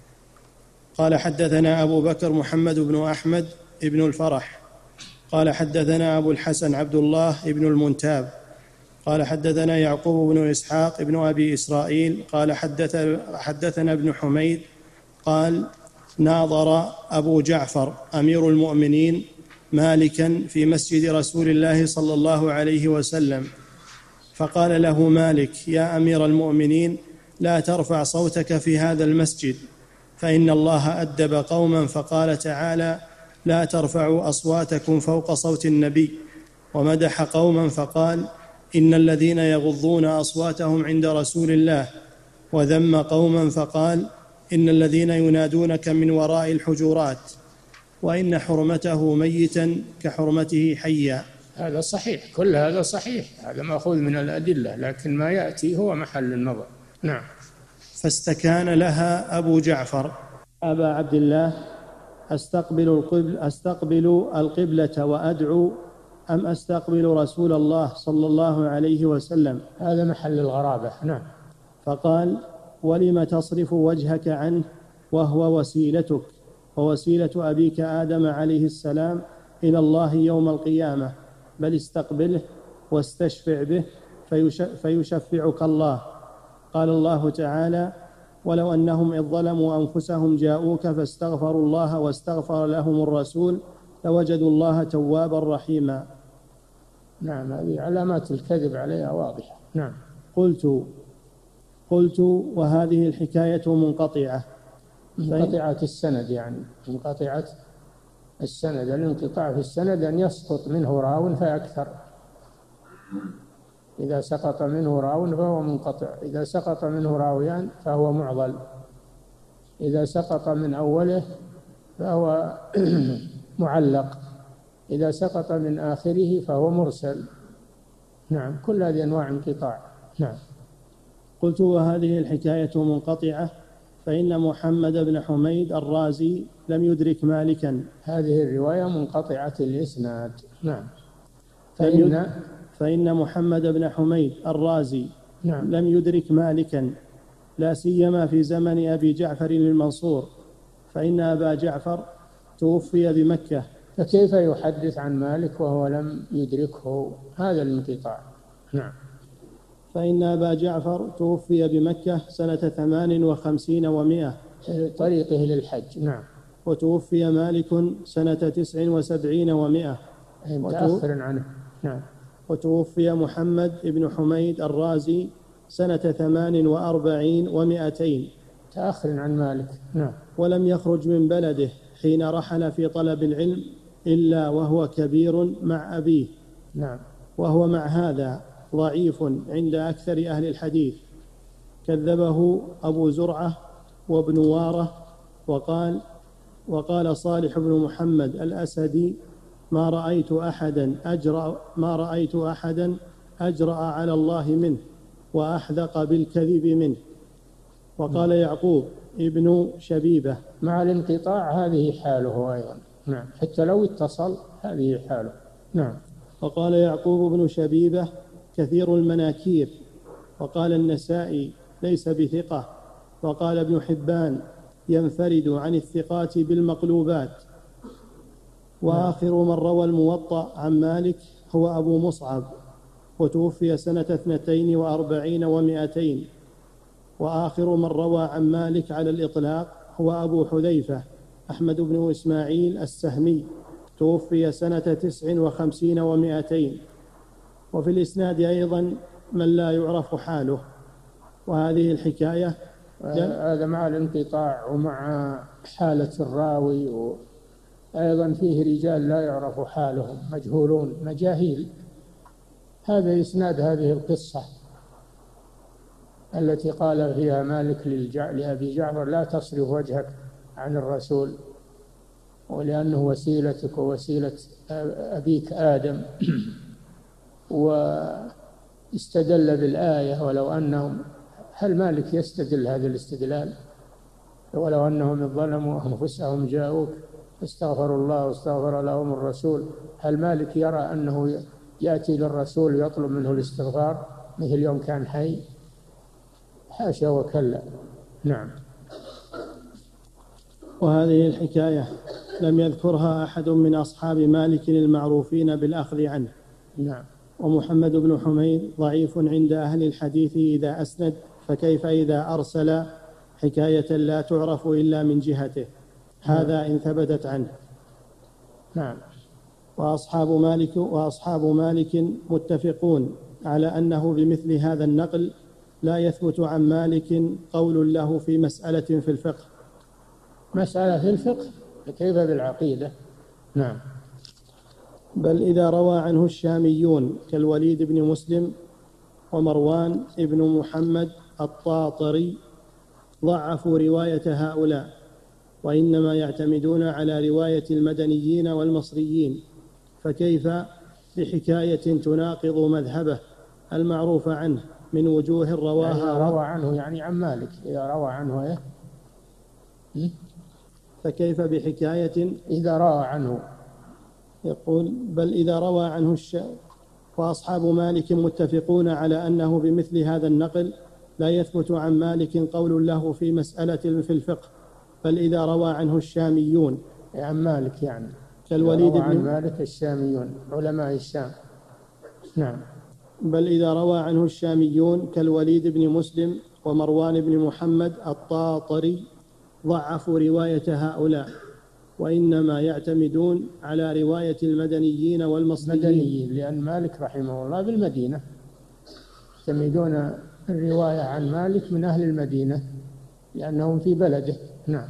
قال حدثنا أبو بكر محمد بن أحمد بن الفرح قال حدثنا أبو الحسن عبد الله بن المنتاب قال حدثنا يعقوب بن إسحاق بن أبي إسرائيل قال حدثنا ابن حميد قال ناظر أبو جعفر أمير المؤمنين مالكا في مسجد رسول الله صلى الله عليه وسلم، فقال له مالك: يا أمير المؤمنين، لا ترفع صوتك في هذا المسجد، فإن الله أدب قوما فقال تعالى: لا ترفعوا أصواتكم فوق صوت النبي، ومدح قوما فقال: إن الذين يغضون أصواتهم عند رسول الله، وذم قوما فقال: إن الذين ينادونك من وراء الحجرات، وإن حرمته ميتا كحرمته حيا. هذا صحيح، كل هذا صحيح، هذا مأخوذ من الأدلة، لكن ما يأتي هو محل النظر. نعم. فاستكان لها أبو جعفر: أبا عبد الله، أستقبل القبل أستقبل القبلة وأدعو أم أستقبل رسول الله صلى الله عليه وسلم؟ هذا محل الغرابة. نعم. فقال: ولم تصرف وجهك عنه وهو وسيلتك ووسيلة أبيك آدم عليه السلام إلى الله يوم القيامة، بل استقبله واستشفع به فيشفعك الله. قال الله تعالى: ولو أنهم إذ ظلموا أنفسهم جاءوك فاستغفروا الله واستغفر لهم الرسول لوجدوا الله توابا رحيما. نعم، هذه علامات الكذب عليها واضحة. نعم. قلت قلت وهذه الحكاية منقطعة. منقطعة السند، يعني منقطعة السند. الانقطاع في السند أن يسقط منه راو فأكثر. إذا سقط منه راو فهو منقطع، إذا سقط منه راويان فهو معضل، إذا سقط من أوله فهو معلق، إذا سقط من آخره فهو مرسل. نعم، كل هذه أنواع انقطاع. نعم. قلت وهذه الحكاية منقطعة، فإن محمد بن حميد الرازي لم يدرك مالكا. هذه الرواية منقطعة الإسناد. نعم. فإن فإن محمد بن حميد الرازي نعم. لم يدرك مالكا، لا سيما في زمن أبي جعفر المنصور، فإن أبا جعفر توفي بمكة. فكيف يحدث عن مالك وهو لم يدركه؟ هذا الانقطاع. نعم. فإن أبا جعفر توفي بمكة سنة ثمان وخمسين ومائة طريقه للحج. نعم. وتوفي مالك سنة تسع وسبعين ومائة متأخر عنه. نعم. وتوفي محمد بن حميد الرازي سنة ثمان وأربعين ومائتين، تأخر عن مالك. نعم. ولم يخرج من بلده حين رحل في طلب العلم إلا وهو كبير مع أبيه. نعم. وهو مع هذا ضعيف عند أكثر أهل الحديث، كذبه أبو زرعة وابن وارة. وقال وقال صالح بن محمد الأسدي: ما رأيت أحدا أجرأ ما رأيت أحدا أجرأ على الله منه وأحذق بالكذب منه. وقال يعقوب ابن شبيبة: مع الانقطاع هذه حاله أيضا. نعم، حتى لو اتصل هذه حاله. نعم. وقال يعقوب بن شبيبة: كثير المناكير. وقال النسائي: ليس بثقة. وقال ابن حبان: ينفرد عن الثقات بالمقلوبات. وآخر من روى الموطأ عن مالك هو أبو مصعب، وتوفي سنة اثنتين وأربعين ومائتين. وآخر من روى عن مالك على الإطلاق هو أبو حذيفة أحمد بن إسماعيل السهمي، توفي سنة تسع وخمسين ومائتين. وفي الإسناد أيضا من لا يعرف حاله. وهذه الحكاية هذا مع الانقطاع ومع حالة الراوي، وأيضا فيه رجال لا يعرف حالهم، مجهولون مجاهيل. هذا إسناد هذه القصة التي قال فيها مالك لأبي جعفر: لا تصرف وجهك عن الرسول ولأنه وسيلتك ووسيلة أبيك آدم. واستدل بالآية ولو أنهم، هل مالك يستدل هذا الاستدلال؟ ولو أنهم ظلموا أنفسهم جاءوك فاستغفروا الله واستغفر لهم الرسول، هل مالك يرى أنه يأتي للرسول يطلب منه الاستغفار مثل يوم كان حي؟ حاشا وكلا. نعم. وهذه الحكاية لم يذكرها أحد من أصحاب مالك المعروفين بالأخذ عنه. نعم. ومحمد بن حميد ضعيف عند أهل الحديث إذا أسند، فكيف إذا أرسل حكاية لا تعرف إلا من جهته؟ هذا إن ثبتت عنه. نعم. وأصحاب مالك وأصحاب مالك متفقون على أنه بمثل هذا النقل لا يثبت عن مالك قول له في مسألة في الفقه. مسألة في الفقه كيف بالعقيدة؟ نعم. بل إذا روى عنه الشاميون كالوليد بن مسلم ومروان بن محمد الطاطري ضعفوا رواية هؤلاء، وإنما يعتمدون على رواية المدنيين والمصريين، فكيف بحكاية تناقض مذهبه المعروف عنه من وجوه رواها؟ يعني روى عنه يعني عن مالك، إذا روى عنه إيه؟ فكيف بحكاية إذا روى عنه؟ يقول بل إذا روى عنه الش... وأصحاب مالك متفقون على أنه بمثل هذا النقل لا يثبت عن مالك قول له في مسألة في الفقه، بل إذا روى عنه الشاميون عن مالك يعني كالوليد بن عن مالك الشاميون علماء الشام. نعم. بل إذا روى عنه الشاميون كالوليد بن مسلم ومروان بن محمد الطاطري ضعفوا رواية هؤلاء، وإنما يعتمدون على رواية المدنيين والمصريين. مدنيين لأن مالك رحمه الله بالمدينة، يعتمدون الرواية عن مالك من أهل المدينة لأنهم في بلده. نعم.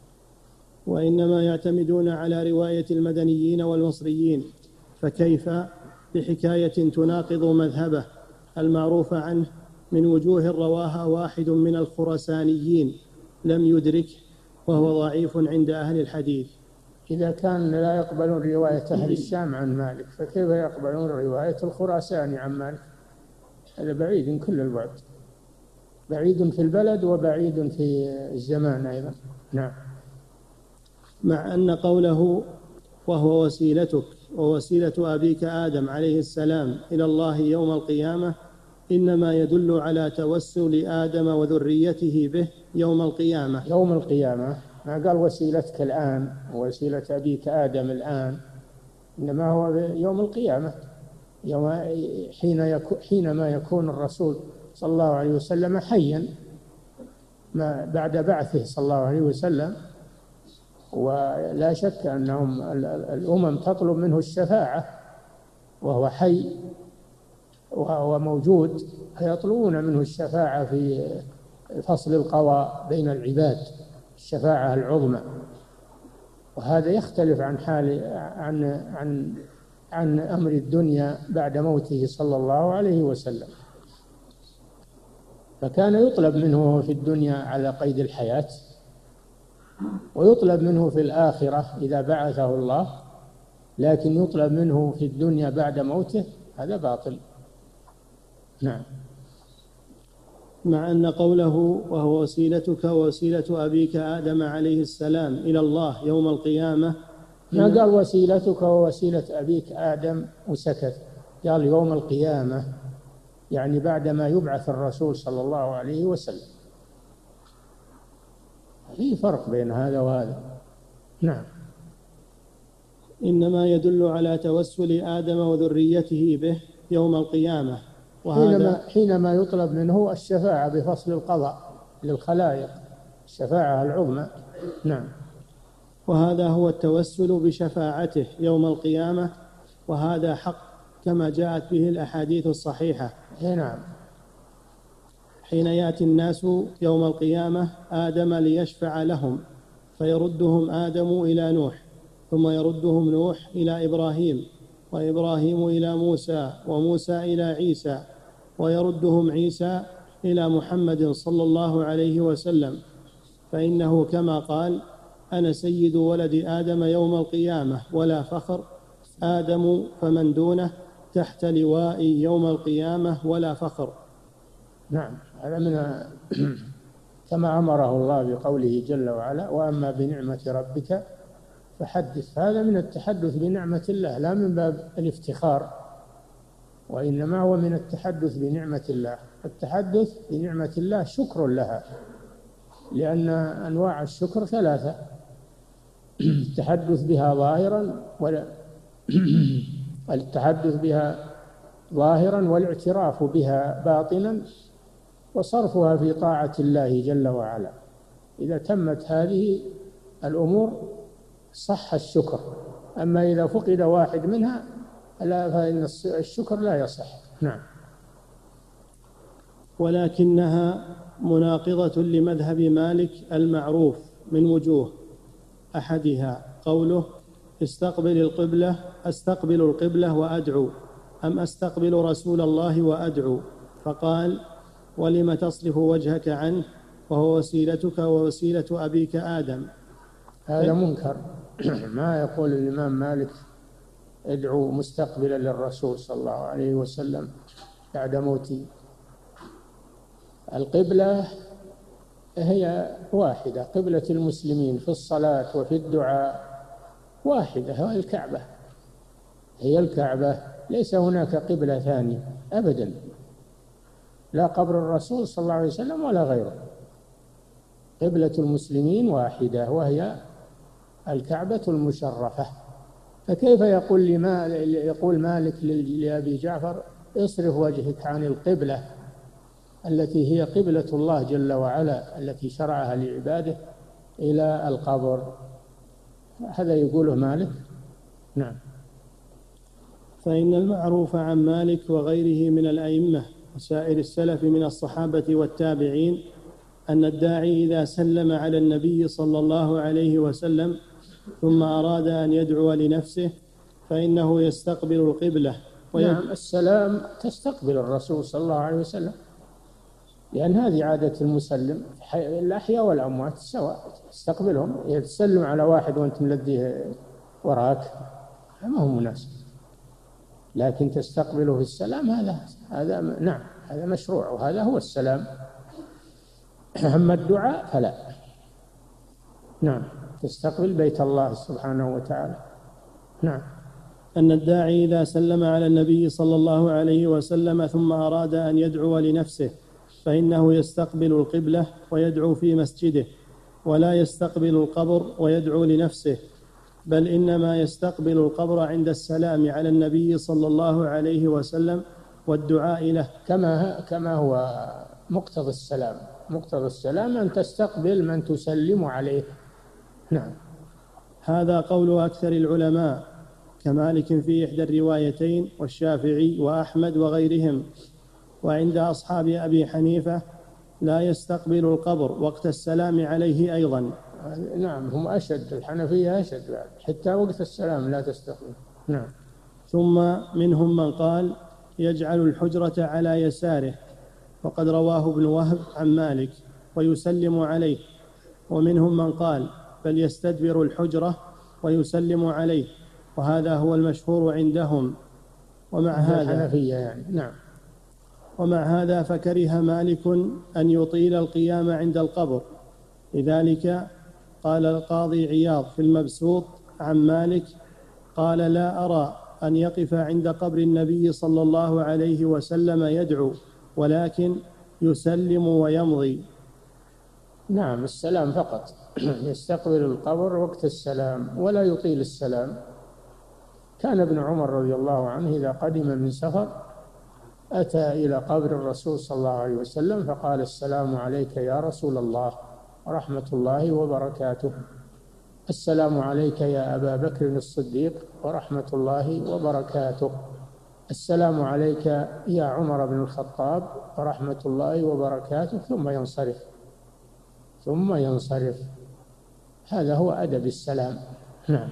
وإنما يعتمدون على رواية المدنيين والمصريين، فكيف بحكاية تناقض مذهبه المعروف عنه من وجوه رواها واحد من الخراسانيين لم يدرك وهو ضعيف عند أهل الحديث؟ إذا كان لا يقبلون رواية أهل الشام عن مالك، فكيف يقبلون رواية الخراساني عن مالك؟ هذا بعيد كل البعد، بعيد في البلد وبعيد في الزمان أيضا. نعم. مع أن قوله وهو وسيلتك ووسيلة أبيك آدم عليه السلام إلى الله يوم القيامة إنما يدل على توسل آدم وذريته به يوم القيامة. يوم القيامة ما قال وسيلتك الآن ووسيلة أبيك آدم الآن، إنما هو يوم القيامة، يوم حين يكون حينما يكون الرسول صلى الله عليه وسلم حيا، ما بعد بعثه صلى الله عليه وسلم. ولا شك أنهم الأمم تطلب منه الشفاعة وهو حي وهو موجود، فيطلبون منه الشفاعة في فصل القضاء بين العباد، الشفاعة العظمى. وهذا يختلف عن حال عن عن عن أمر الدنيا بعد موته صلى الله عليه وسلم، فكان يطلب منه في الدنيا على قيد الحياة، ويطلب منه في الآخرة إذا بعثه الله، لكن يطلب منه في الدنيا بعد موته، هذا باطل. نعم. مع أن قوله وهو وسيلتك ووسيلة أبيك آدم عليه السلام إلى الله يوم القيامة، ما قال وسيلتك ووسيلة أبيك آدم وسكت، قال يوم القيامة، يعني بعدما يبعث الرسول صلى الله عليه وسلم. في فرق بين هذا وهذا. نعم. إنما يدل على توسل آدم وذريته به يوم القيامة، حينما, حينما يطلب منه الشفاعة بفصل القضاء للخلائق، الشفاعة العظمى. نعم. وهذا هو التوسل بشفاعته يوم القيامة، وهذا حق كما جاءت به الأحاديث الصحيحة. نعم. حين يأتي الناس يوم القيامة آدم ليشفع لهم، فيردهم آدم إلى نوح، ثم يردهم نوح إلى إبراهيم، وإبراهيم إلى موسى، وموسى إلى عيسى، ويردهم عيسى إلى محمد صلى الله عليه وسلم، فإنه كما قال أنا سيد ولد آدم يوم القيامة ولا فخر، آدم فمن دونه تحت لوائي يوم القيامة ولا فخر. نعم، هذا من كما أمره الله بقوله جل وعلا: وأما بنعمة ربك فحدث. هذا من التحدث بنعمة الله، لا من باب الافتخار، وإنما هو من التحدث بنعمة الله. التحدث بنعمة الله شكر لها، لأن أنواع الشكر ثلاثة: التحدث بها ظاهرا ولا التحدث بها ظاهرا والاعتراف بها باطنا، وصرفها في طاعة الله جل وعلا. إذا تمت هذه الأمور صح الشكر. أما إذا فقد واحد منها لا، فإن الشكر لا يصح. نعم. ولكنها مناقضة لمذهب مالك المعروف من وجوه: أحدها قوله: استقبل القبلة أستقبل القبلة وأدعو، أم أستقبل رسول الله وأدعو، فقال: ولم تصرف وجهك عنه وهو وسيلتك ووسيلة أبيك آدم. هذا منكر. ما يقول الإمام مالك: ادعو مستقبلا للرسول صلى الله عليه وسلم بعد موتي. القبلة هي واحدة، قبلة المسلمين في الصلاة وفي الدعاء واحدة، هي الكعبة، هي الكعبة، ليس هناك قبلة ثانية أبدا، لا قبر الرسول صلى الله عليه وسلم ولا غيره. قبلة المسلمين واحدة وهي الكعبة المشرفة. فكيف يقول لما يقول مالك لأبي جعفر: اصرف وجهك عن القبلة التي هي قبلة الله جل وعلا التي شرعها لعباده إلى القبر؟ هذا يقوله مالك. نعم. فإن المعروف عن مالك وغيره من الأئمة وسائر السلف من الصحابة والتابعين أن الداعي إذا سلم على النبي صلى الله عليه وسلم ثم أراد أن يدعو لنفسه فإنه يستقبل القبلة. نعم، السلام تستقبل الرسول صلى الله عليه وسلم، لأن هذه عادة المسلم، الأحياء والأموات سواء، تستقبلهم. تسلم على واحد وأنت ملديه وراك ما هو مناسب، لكن تستقبله في السلام هذا هذا نعم، هذا مشروع وهذا هو السلام. أما الدعاء فلا. نعم، تستقبل بيت الله سبحانه وتعالى. نعم. أن الداعي إذا سلم على النبي صلى الله عليه وسلم ثم أراد أن يدعو لنفسه فإنه يستقبل القبلة ويدعو في مسجده، ولا يستقبل القبر ويدعو لنفسه، بل إنما يستقبل القبر عند السلام على النبي صلى الله عليه وسلم والدعاء له، كما كما هو مقتضى السلام. مقتضى السلام أن تستقبل من تسلم عليه. نعم. هذا قول أكثر العلماء كمالك في إحدى الروايتين والشافعي وأحمد وغيرهم. وعند أصحاب أبي حنيفة لا يستقبل القبر وقت السلام عليه أيضا. نعم، هم أشد، الحنفية أشد بعد، حتى وقت السلام لا تستقبل. نعم. ثم منهم من قال يجعل الحجرة على يساره، وقد رواه ابن وهب عن مالك، ويسلم عليه. ومنهم من قال بل يستدبر الحجرة ويسلم عليه، وهذا هو المشهور عندهم. ومع هذا الحنفية يعني. نعم. ومع هذا فكره مالك أن يطيل القيام عند القبر. لذلك قال القاضي عياض في المبسوط عن مالك: قال لا أرى أن يقف عند قبر النبي صلى الله عليه وسلم يدعو، ولكن يسلم ويمضي. نعم، السلام فقط. يستقبل القبر وقت السلام ولا يطيل السلام. كان ابن عمر رضي الله عنه إذا قدم من سفر أتى إلى قبر الرسول صلى الله عليه وسلم فقال: السلام عليك يا رسول الله ورحمة الله وبركاته. السلام عليك يا أبا بكر الصديق ورحمة الله وبركاته. السلام عليك يا عمر بن الخطاب ورحمة الله وبركاته. ثم ينصرف ثم ينصرف هذا هو أدب السلام. نعم.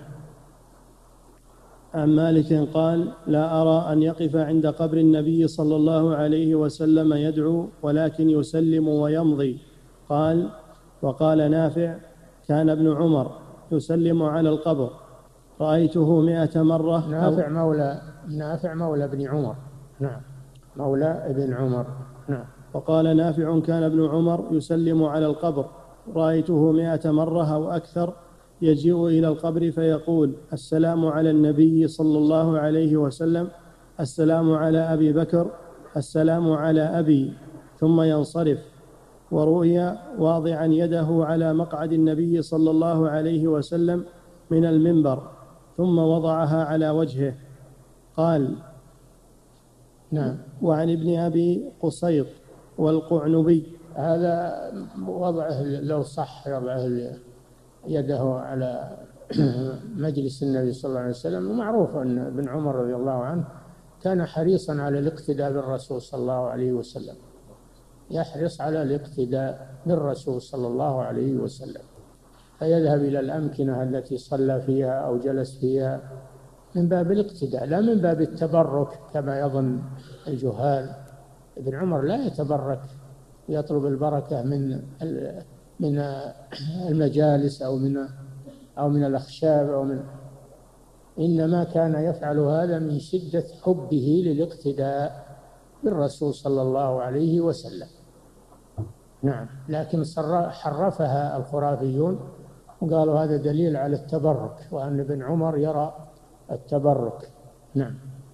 عن مالك قال لا أرى أن يقف عند قبر النبي صلى الله عليه وسلم يدعو، ولكن يسلم ويمضي. قال: وقال نافع: كان ابن عمر يسلم على القبر رأيته مئة مرة. نافع مولى نافع مولى ابن عمر. نعم، مولى ابن عمر. نعم. وقال نافع كان ابن عمر يسلم على القبر رأيته مئة مرة أو أكثر، يجيء إلى القبر فيقول السلام على النبي صلى الله عليه وسلم، السلام على أبي بكر، السلام على أبي، ثم ينصرف. ورؤي واضعا يده على مقعد النبي صلى الله عليه وسلم من المنبر ثم وضعها على وجهه. قال: نعم. وعن ابن أبي قصيط والقعنبي. هذا وضعه لو صح يضعه يده على مجلس النبي صلى الله عليه وسلم. ومعروف أن ابن عمر رضي الله عنه كان حريصا على الاقتداء بالرسول صلى الله عليه وسلم، يحرص على الاقتداء بالرسول صلى الله عليه وسلم، فيذهب إلى الأمكنة التي صلى فيها أو جلس فيها من باب الاقتداء لا من باب التبرك كما يظن الجهال. ابن عمر لا يتبرك يطلب البركة من من المجالس أو من أو من الأخشاب أو من إنما كان يفعل هذا من شدة حبه للاقتداء بالرسول صلى الله عليه وسلم. نعم. لكن حرفها الخرافيون وقالوا هذا دليل على التبرك، وأن ابن عمر يرى التبرك. نعم.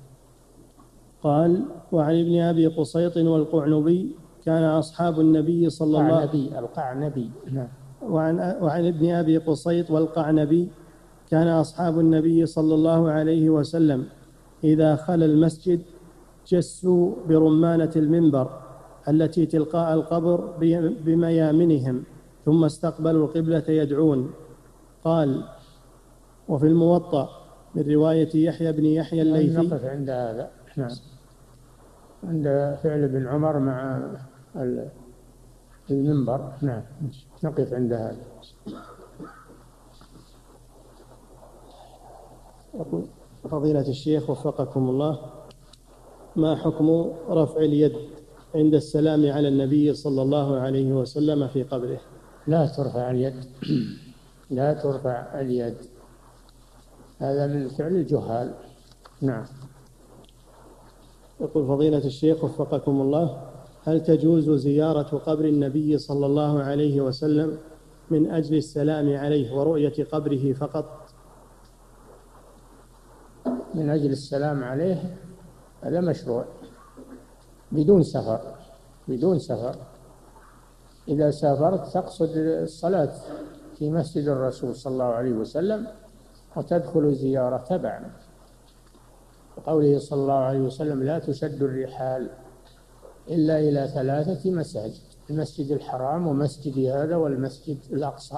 قال: وعن ابن أبي قصيط والقعنبي كان أصحاب النبي صلى الله عليه وسلم القعنبي. نعم. وعن, وعن ابن أبي قصيط والقعنبي كان أصحاب النبي صلى الله عليه وسلم إذا خلا المسجد جسوا برمانة المنبر التي تلقاء القبر بميامنهم ثم استقبلوا القبلة يدعون. قال: وفي الموطأ من رواية يحيى بن يحيى الليثي. نقف عند هذا. نعم. عند فعل ابن عمر مع المنبر. نعم، نقف عند هذا. فضيلة الشيخ وفقكم الله، ما حكم رفع اليد عند السلام على النبي صلى الله عليه وسلم في قبره؟ لا ترفع اليد لا ترفع اليد هذا من فعل الجهال. نعم. يقول فضيلة الشيخ وفقكم الله: هل تجوز زيارة قبر النبي صلى الله عليه وسلم من أجل السلام عليه ورؤية قبره فقط؟ من أجل السلام عليه هذا مشروع بدون سفر بدون سفر إذا سافرت تقصد الصلاة في مسجد الرسول صلى الله عليه وسلم وتدخل الزيارة تبعا، وقوله صلى الله عليه وسلم: لا تشد الرحال إلا إلى ثلاثة مساجد، المسجد الحرام ومسجد هذا والمسجد الأقصى.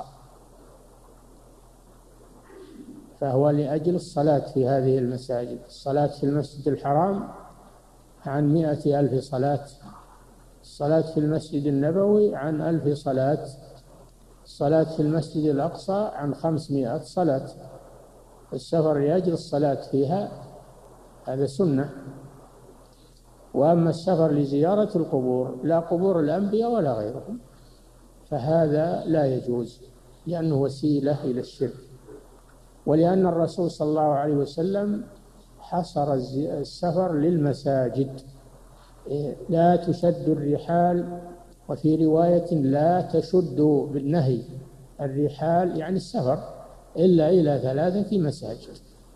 فهو لأجل الصلاة في هذه المساجد. الصلاة في المسجد الحرام عن مائة ألف صلاة، الصلاة في المسجد النبوي عن ألف صلاة، الصلاة في المسجد الأقصى عن خمسمائة صلاة. السفر لأجل الصلاة فيها هذا سنة. وأما السفر لزيارة القبور، لا قبور الأنبياء ولا غيرهم، فهذا لا يجوز لأنه وسيلة إلى الشرك، ولأن الرسول صلى الله عليه وسلم حصر السفر للمساجد: لا تشد الرحال، وفي رواية لا تشد بالنهي الرحال يعني السفر إلا إلى ثلاثة مساجد.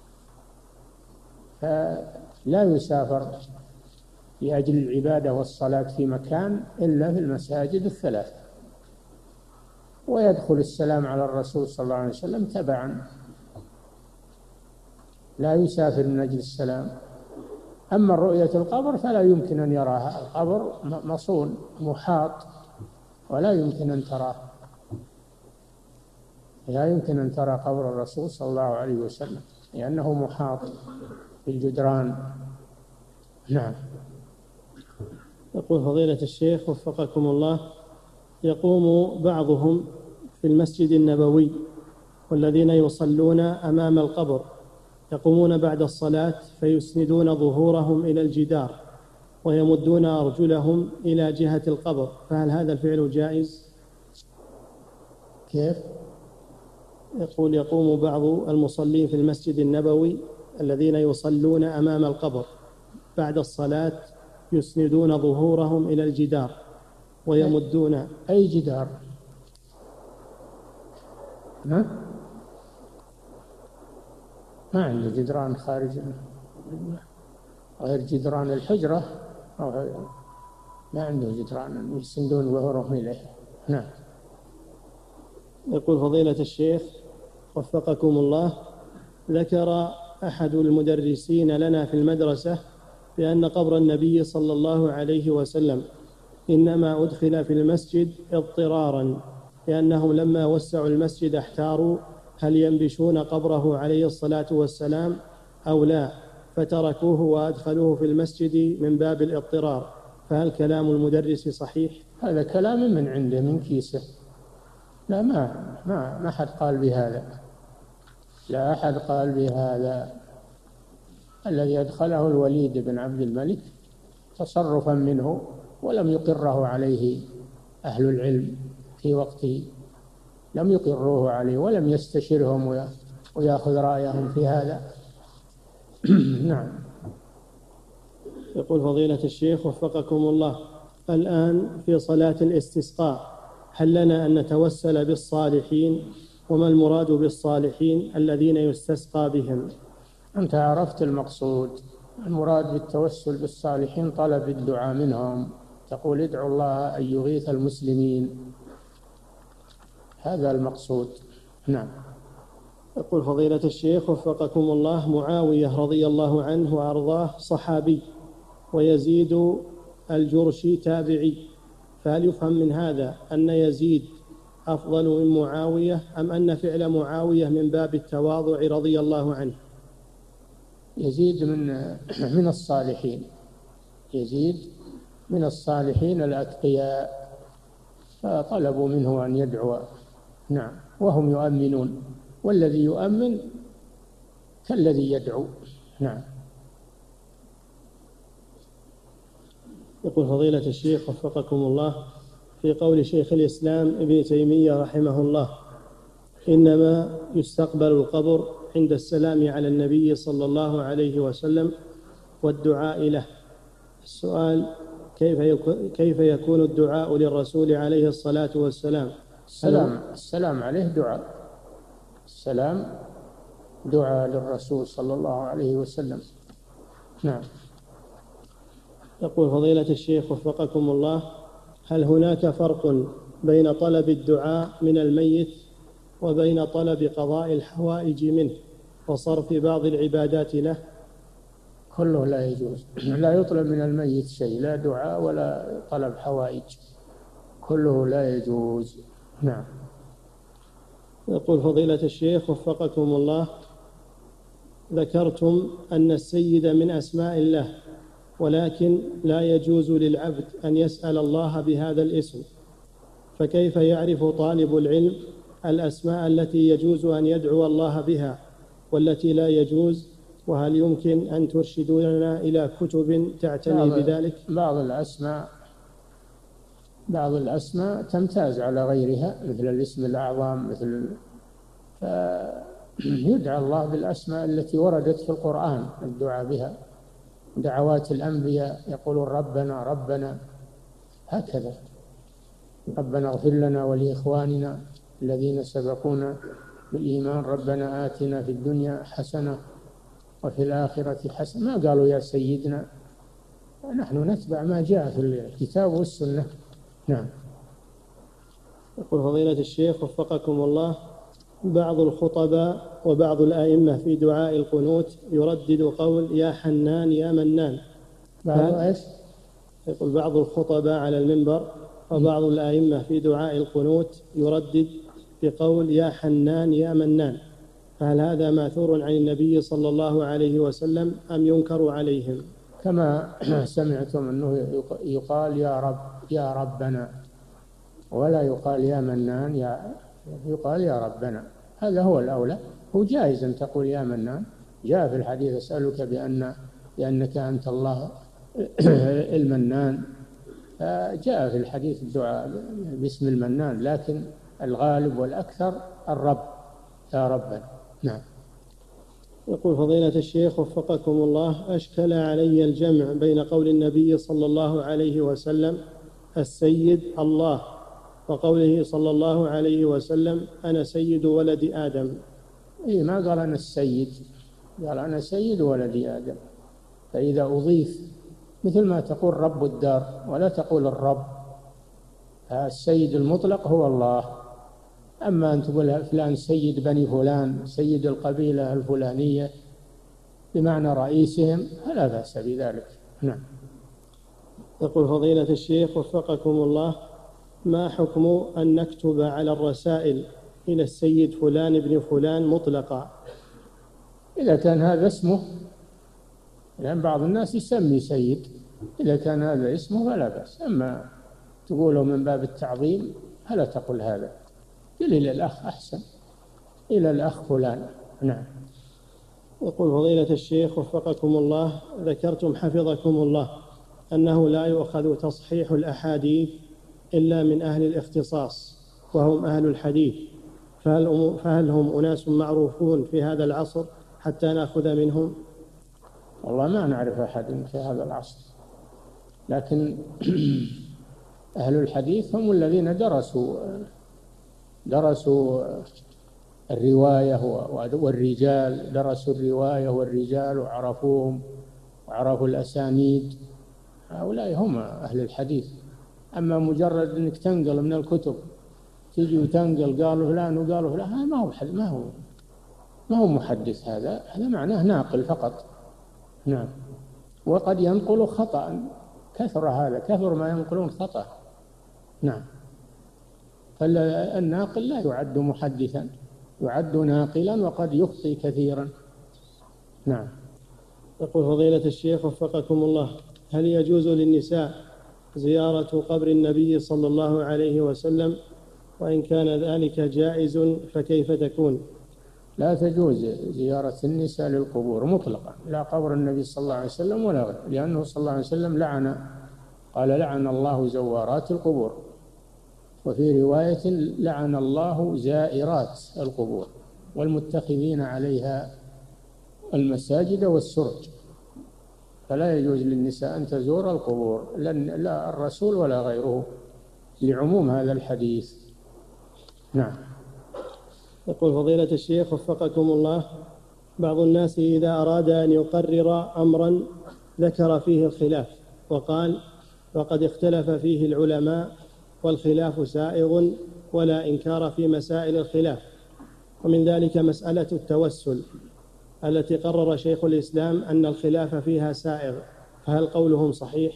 فلا يسافر لأجل العبادة والصلاة في مكان إلا في المساجد الثلاثة، ويدخل السلام على الرسول صلى الله عليه وسلم تبعا، لا يسافر من أجل السلام. أما رؤية القبر فلا يمكن أن يراها، القبر مصون محاط ولا يمكن أن تراه، لا يمكن أن ترى قبر الرسول صلى الله عليه وسلم لأنه محاط بالجدران. نعم. يقول فضيلة الشيخ وفقكم الله: يقوم بعضهم في المسجد النبوي والذين يصلون أمام القبر يقومون بعد الصلاة فيسندون ظهورهم إلى الجدار ويمدون أرجلهم إلى جهة القبر، فهل هذا الفعل جائز؟ كيف؟ يقول يقوم بعض المصلين في المسجد النبوي الذين يصلون أمام القبر بعد الصلاة يسندون ظهورهم إلى الجدار ويمدون. أي جدار؟ ها؟ ما عنده جدران خارج غير جدران الحجرة، أو ما عنده جدران يسندون ظهورهم إليه. نعم. يقول فضيلة الشيخ وفقكم الله، ذكر أحد المدرسين لنا في المدرسة بأن قبر النبي صلى الله عليه وسلم إنما أدخل في المسجد اضطرارا، لأنهم لما وسعوا المسجد احتاروا هل ينبشون قبره عليه الصلاة والسلام أو لا، فتركوه وأدخلوه في المسجد من باب الاضطرار، فهل كلام المدرس صحيح؟ هذا كلام من عنده من كيسه، لا ما ما ما أحد قال بهذا، لا أحد قال بهذا. الذي أدخله الوليد بن عبد الملك تصرفا منه، ولم يقره عليه أهل العلم في وقته، لم يقروه عليه ولم يستشرهم ويأخذ رأيهم في هذا. نعم. يقول فضيلة الشيخ وفقكم الله، الآن في صلاة الاستسقاء هل لنا أن نتوسل بالصالحين؟ وما المراد بالصالحين الذين يستسقى بهم؟ أنت عرفت المقصود. المراد بالتوسل بالصالحين طلب الدعاء منهم، تقول ادعوا الله أن يغيث المسلمين، هذا المقصود. نعم. يقول فضيلة الشيخ وفقكم الله، معاوية رضي الله عنه وأرضاه صحابي، ويزيد الجرشي تابعي، فهل يفهم من هذا أن يزيد أفضل من معاوية، أم أن فعل معاوية من باب التواضع رضي الله عنه؟ يزيد من من الصالحين، يزيد من الصالحين الأتقياء، فطلبوا منه أن يدعو. نعم. وهم يؤمنون، والذي يؤمن كالذي يدعو. نعم. يقول فضيلة الشيخ وفقكم الله، في قول شيخ الإسلام ابن تيمية رحمه الله إنما يستقبل القبر عند السلام على النبي صلى الله عليه وسلم والدعاء له، السؤال كيف كيف يكون الدعاء للرسول عليه الصلاة والسلام؟ السلام السلام عليه دعاء، السلام دعاء للرسول صلى الله عليه وسلم. نعم. يقول فضيلة الشيخ وفقكم الله، هل هناك فرق بين طلب الدعاء من الميت وبين طلب قضاء الحوائج منه وصرف بعض العبادات له؟ كله لا يجوز، لا يطلب من الميت شيء، لا دعاء ولا طلب حوائج، كله لا يجوز. نعم. يقول فضيلة الشيخ وفقكم الله، ذكرتم أن السيد من أسماء الله، ولكن لا يجوز للعبد أن يسأل الله بهذا الاسم، فكيف يعرف طالب العلم الأسماء التي يجوز أن يدعو الله بها والتي لا يجوز؟ وهل يمكن أن ترشدوننا إلى كتب تعتني بذلك؟ بعض الأسماء بعض الأسماء تمتاز على غيرها، مثل الاسم الأعظم، مثل فيدعى الله بالأسماء التي وردت في القرآن الدعاء بها. دعوات الأنبياء يقولون ربنا ربنا، هكذا، ربنا اغفر لنا ولإخواننا الذين سبقونا بالإيمان، ربنا آتنا في الدنيا حسنة وفي الآخرة حسنة. ما قالوا يا سيدنا، نحن نتبع ما جاء في الكتاب والسنة. نعم. يقول فضيلة الشيخ وفقكم الله، بعض الخطباء وبعض الآئمة في دعاء القنوت يردد قول يا حنان يا منان. بعض ايش؟ يقول بعض الخطباء على المنبر وبعض الآئمة في دعاء القنوت يردد بقول يا حنان يا منان، فهل هذا ماثور عن النبي صلى الله عليه وسلم أم ينكر عليهم؟ كما سمعتم أنه يقال يا رب يا ربنا، ولا يقال يا منان، يا يقال يا ربنا، هذا هو الأولى. هو جائز أن تقول يا منان، جاء في الحديث أسألك بأن بأنك أنت الله المنان، جاء في الحديث الدعاء باسم المنان، لكن الغالب والأكثر الرب يا ربنا. نعم. يقول فضيلة الشيخ وفقكم الله: أشكل علي الجمع بين قول النبي صلى الله عليه وسلم السيد الله وقوله صلى الله عليه وسلم أنا سيد ولد آدم. إيه، ما قال أنا السيد، قال أنا سيد ولد آدم. فإذا أضيف مثل ما تقول رب الدار ولا تقول الرب، السيد المطلق هو الله. أما أن تقول فلان سيد بني فلان، سيد القبيلة الفلانية بمعنى رئيسهم، فلا بأس بذلك. نعم. يقول فضيلة الشيخ وفقكم الله: ما حكم أن نكتب على الرسائل إلى السيد فلان ابن فلان مطلقا؟ إذا كان هذا اسمه، لأن بعض الناس يسمي سيد، إذا كان هذا اسمه فلا بأس. أما تقوله من باب التعظيم فلا تقل هذا، قل إلى الأخ أحسن، إلى الأخ فلان. نعم. يقول فضيلة الشيخ وفقكم الله: ذكرتم حفظكم الله أنه لا يؤخذ تصحيح الأحاديث إلا من أهل الاختصاص وهم أهل الحديث، فهل, فهل هم أناس معروفون في هذا العصر حتى نأخذ منهم؟ والله ما نعرف أحد في هذا العصر، لكن أهل الحديث هم الذين درسوا درسوا الرواية والرجال، درسوا الرواية والرجال وعرفوهم وعرفوا الأسانيد، هؤلاء هم أهل الحديث. أما مجرد أنك تنقل من الكتب، تيجي وتنقل قالوا فلان وقالوا فلان، ما هو ما هو ما هو محدث، هذا هذا معناه ناقل فقط. نعم. وقد ينقل خطأ، كثر هذا، كثر ما ينقلون خطأ. نعم. فالناقل لا يعد محدثا، يعد ناقلا وقد يخطئ كثيرا. نعم. يقول فضيلة الشيخ وفقكم الله: هل يجوز للنساء زيارة قبر النبي صلى الله عليه وسلم؟ وإن كان ذلك جائز فكيف تكون؟ لا تجوز زيارة النساء للقبور مطلقا، لا قبر النبي صلى الله عليه وسلم ولا غيره، لأنه صلى الله عليه وسلم لعن قال لعن الله زوارات القبور، وفي رواية لعن الله زائرات القبور والمتخذين عليها المساجد والسرج. فلا يجوز للنساء أن تزور القبور، لا الرسول ولا غيره، لعموم هذا الحديث. نعم. يقول فضيلة الشيخ وفقكم الله: بعض الناس إذا أراد أن يقرر أمرا ذكر فيه الخلاف وقال وقد اختلف فيه العلماء والخلاف سائغ ولا إنكار في مسائل الخلاف، ومن ذلك مسألة التوسل التي قرر شيخ الإسلام أن الخلاف فيها سائغ، فهل قولهم صحيح؟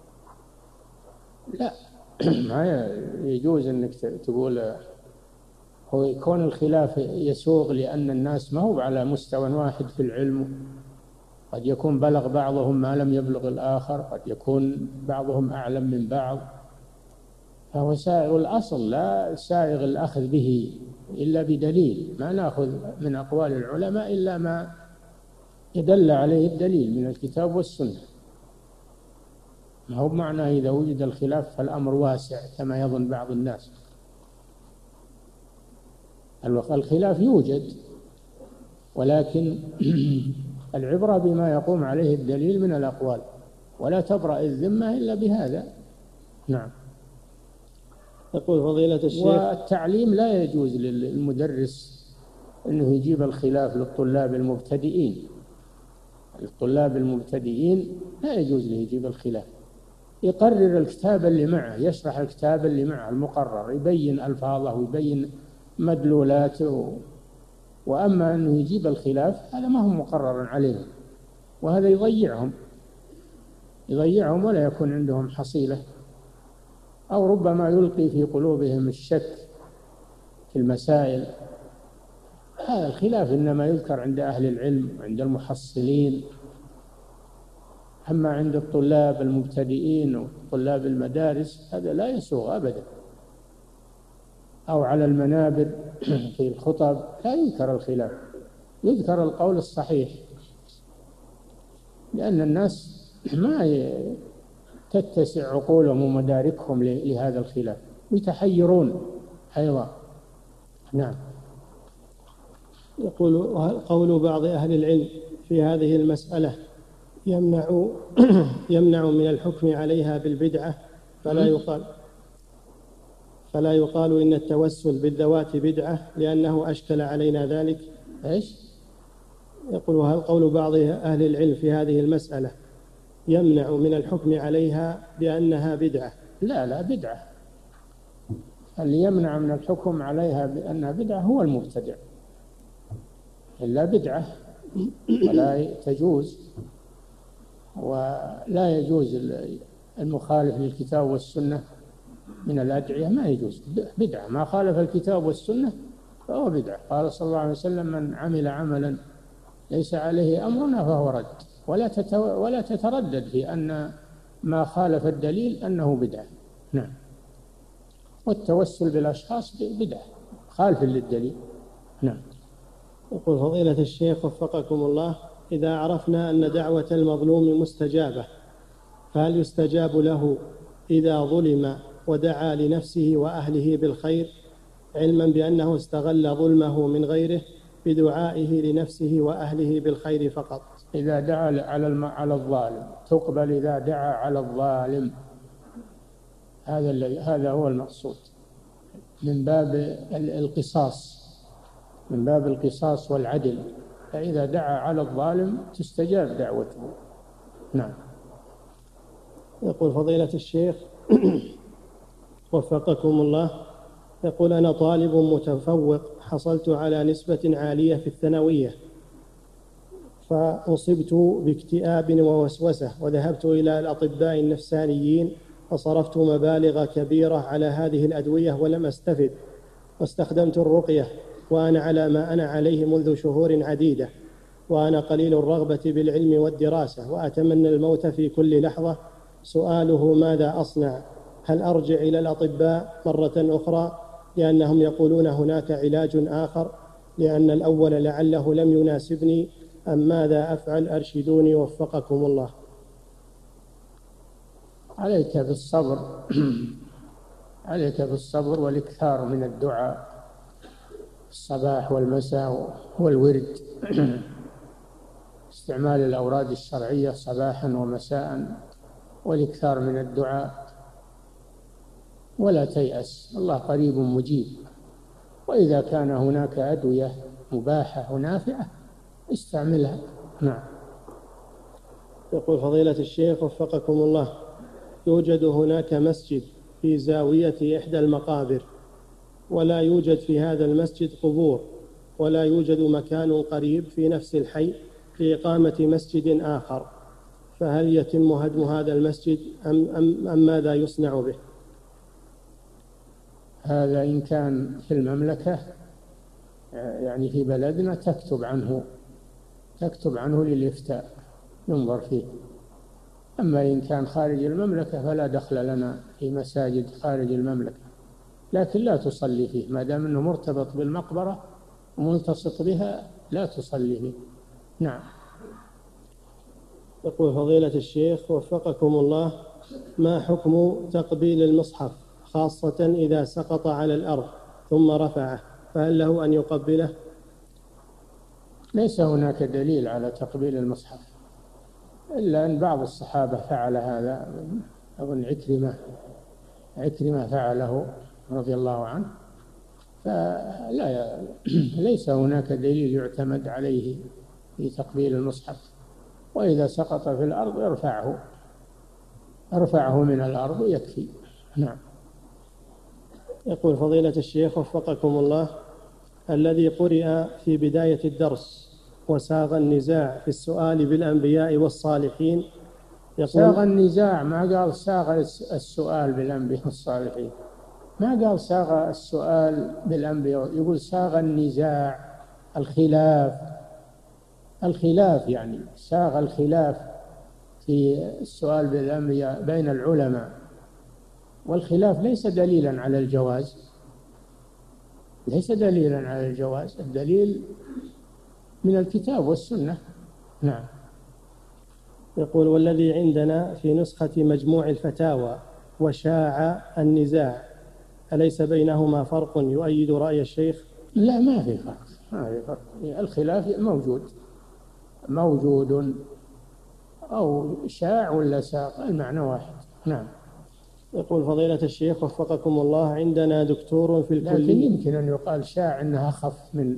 لا، ما يجوز أنك تقول هو يكون الخلاف يسوغ، لأن الناس ما هو على مستوى واحد في العلم، قد يكون بلغ بعضهم ما لم يبلغ الآخر، قد يكون بعضهم أعلم من بعض، فهو سائغ الأصل، لا سائغ الأخذ به إلا بدليل. ما نأخذ من أقوال العلماء إلا ما يدل عليه الدليل من الكتاب والسنة. ما هو معنى إذا وجد الخلاف فالأمر واسع كما يظن بعض الناس. الخلاف يوجد، ولكن العبرة بما يقوم عليه الدليل من الأقوال، ولا تبرأ الذمة إلا بهذا. نعم. يقول فضيلة الشيخ: والتعليم لا يجوز للمدرس أنه يجيب الخلاف للطلاب المبتدئين. الطلاب المبتدئين لا يجوز له يجيب الخلاف، يقرر الكتاب اللي معه، يشرح الكتاب اللي معه المقرر، يبين ألفاظه ويبين مدلولاته. وأما أنه يجيب الخلاف هذا ما هو مقرر عليهم، وهذا يضيعهم يضيعهم ولا يكون عندهم حصيلة، أو ربما يلقي في قلوبهم الشك في المسائل. هذا الخلاف إنما يذكر عند أهل العلم وعند المحصلين، أما عند الطلاب المبتدئين وطلاب المدارس هذا لا يسوغ أبدا. أو على المنابر في الخطب لا يذكر الخلاف، يذكر القول الصحيح، لأن الناس ما تتسع عقولهم ومداركهم لهذا الخلاف، يتحيرون أيضا. نعم. يقول قول بعض أهل العلم في هذه المسألة يمنع يمنع من الحكم عليها بالبدعة، فلا يقال فلا يقال إن التوسل بالذوات بدعة لأنه أشكل علينا ذلك. إيش؟ يقول قول بعض أهل العلم في هذه المسألة يمنع من الحكم عليها بأنها بدعة. لا لا بدعة، اللي يمنع من الحكم عليها بأنها بدعة هو المبتدع، إلا بدعة ولا تجوز، ولا يجوز المخالف للكتاب والسنة من الأدعية، ما يجوز، بدعة. ما خالف الكتاب والسنة فهو بدعة. قال صلى الله عليه وسلم: من عمل عملا ليس عليه أمرنا فهو رد. ولا ولا تتردد في أن ما خالف الدليل أنه بدعة. نعم. والتوسل بالأشخاص بدعة خالف للدليل. نعم. يقول فضيلة الشيخ وفقكم الله: إذا عرفنا أن دعوة المظلوم مستجابة، فهل يستجاب له إذا ظلم ودعا لنفسه وأهله بالخير، علما بأنه استغل ظلمه من غيره بدعائه لنفسه وأهله بالخير فقط؟ إذا دعا على على الظالم تقبل، إذا دعا على الظالم، هذا الذي هذا هو المقصود، من باب القصاص، من باب القصاص والعدل. فإذا دعا على الظالم تستجاب دعوته. نعم. يقول فضيلة الشيخ وفقكم الله: يقول أنا طالب متفوق، حصلت على نسبة عالية في الثانوية، فأصبت باكتئاب ووسوسة، وذهبت إلى الأطباء النفسانيين فصرفت مبالغ كبيرة على هذه الأدوية ولم أستفد، واستخدمت الرقية وأنا على ما أنا عليه منذ شهور عديدة، وأنا قليل الرغبة بالعلم والدراسة، وأتمنى الموت في كل لحظة. سؤاله: ماذا أصنع؟ هل أرجع إلى الأطباء مرة أخرى لأنهم يقولون هناك علاج آخر، لأن الأول لعله لم يناسبني، أم ماذا أفعل؟ أرشدوني وفقكم الله. عليك بالصبر عليك بالصبر والإكثار من الدعاء الصباح والمساء والورد استعمال الأوراد الشرعية صباحا ومساء، والإكثار من الدعاء، ولا تيأس، الله قريب مجيب. وإذا كان هناك أدوية مباحة ونافعة استعملها. نعم. يقول فضيلة الشيخ وفقكم الله: يوجد هناك مسجد في زاوية إحدى المقابر، ولا يوجد في هذا المسجد قبور، ولا يوجد مكان قريب في نفس الحي لإقامة مسجد آخر، فهل يتم هدم هذا المسجد أم, أم, أم ماذا يصنع به؟ هذا إن كان في المملكة، يعني في بلدنا، تكتب عنه تكتب عنه للإفتاء ينظر فيه. أما إن كان خارج المملكة فلا دخل لنا في مساجد خارج المملكة، لكن لا تصلي فيه ما دام أنه مرتبط بالمقبرة وملتصق بها، لا تصلي فيه. نعم. يقول فضيلة الشيخ وفقكم الله: ما حكم تقبيل المصحف خاصة إذا سقط على الأرض ثم رفعه، فهل له أن يقبله؟ ليس هناك دليل على تقبيل المصحف، إلا أن بعض الصحابة فعل هذا. أظن عكرمة عكرمة فعله رضي الله عنه، فلا ليس هناك دليل يعتمد عليه في تقبيل المصحف. وإذا سقط في الأرض ارفعه ارفعه من الأرض يكفي. نعم. يقول فضيلة الشيخ وفقكم الله: الذي قرئ في بداية الدرس وساغ النزاع في السؤال بالأنبياء والصالحين، يقول ساغ النزاع، ما قال ساغ السؤال بالأنبياء والصالحين، ما قال ساغ السؤال بالأنبياء، يقول ساغ النزاع، الخلاف الخلاف يعني ساغ الخلاف في السؤال بالأنبياء بين العلماء، والخلاف ليس دليلا على الجواز، ليس دليلا على الجواز، الدليل من الكتاب والسنة. نعم. يقول: والذي عندنا في نسخة مجموع الفتاوى وشاع النزاع، أليس بينهما فرق يؤيد رأي الشيخ؟ لا، ما في فرق، ما في فرق. الخلاف موجود موجود أو شاع ولا ساق المعنى واحد. نعم. يقول فضيلة الشيخ وفقكم الله عندنا دكتور في لكن الكلية. يمكن أن يقال شاع أنها أخف من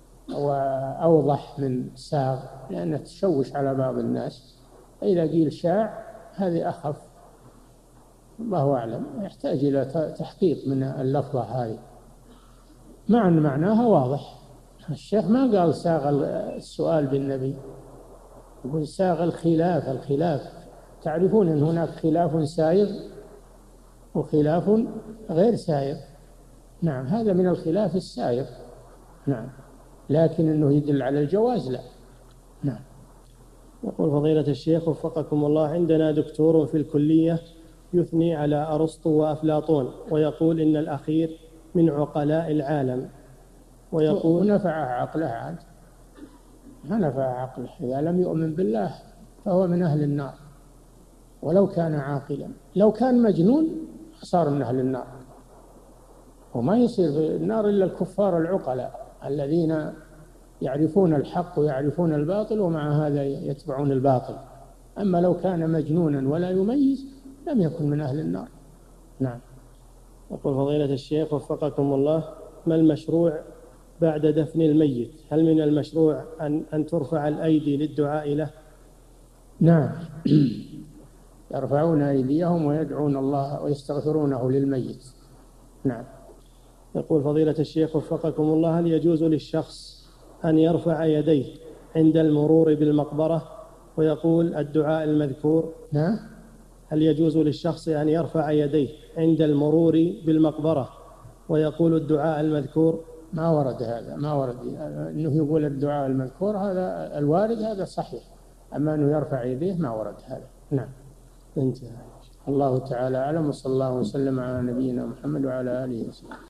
وأوضح من ساغ لأنها تشوش على بعض الناس. إذا قيل شاع هذه أخف، الله أعلم، يحتاج إلى تحقيق من اللفظة هذه، مع أن معناها واضح. الشيخ ما قال ساغ السؤال بالنبي، يقول ساغ الخلاف. الخلاف تعرفون أن هناك خلاف سائغ وخلاف غير سائغ. نعم، هذا من الخلاف السائغ. نعم، لكن أنه يدل على الجواز لا. نعم. يقول فضيلة الشيخ وفقكم الله عندنا دكتور في الكلية يثني على أرسطو وأفلاطون ويقول إن الأخير من عقلاء العالم، ويقول ونفعه عقله عاد، ما نفع عقله. إذا لم يؤمن بالله فهو من أهل النار ولو كان عاقلا. لو كان مجنون صار من أهل النار، وما يصير في النار إلا الكفار العقلاء الذين يعرفون الحق ويعرفون الباطل ومع هذا يتبعون الباطل. أما لو كان مجنونا ولا يميز لم يكن من أهل النار. نعم. يقول فضيلة الشيخ وفقكم الله ما المشروع بعد دفن الميت؟ هل من المشروع أن, أن ترفع الأيدي للدعاء له؟ نعم. يرفعون أيديهم ويدعون الله ويستغفرونه للميت. نعم. يقول فضيلة الشيخ وفقكم الله هل يجوز للشخص أن يرفع يديه عند المرور بالمقبرة ويقول الدعاء المذكور؟ نعم. هل يجوز للشخص أن يرفع يديه عند المرور بالمقبرة ويقول الدعاء المذكور؟ ما ورد هذا، ما ورد أنه يقول الدعاء المذكور، هذا الوارد هذا صحيح، أما أنه يرفع يديه ما ورد هذا. نعم. انتهى. الله تعالى أعلم، وصلى الله وسلم على نبينا محمد وعلى آله وسلم.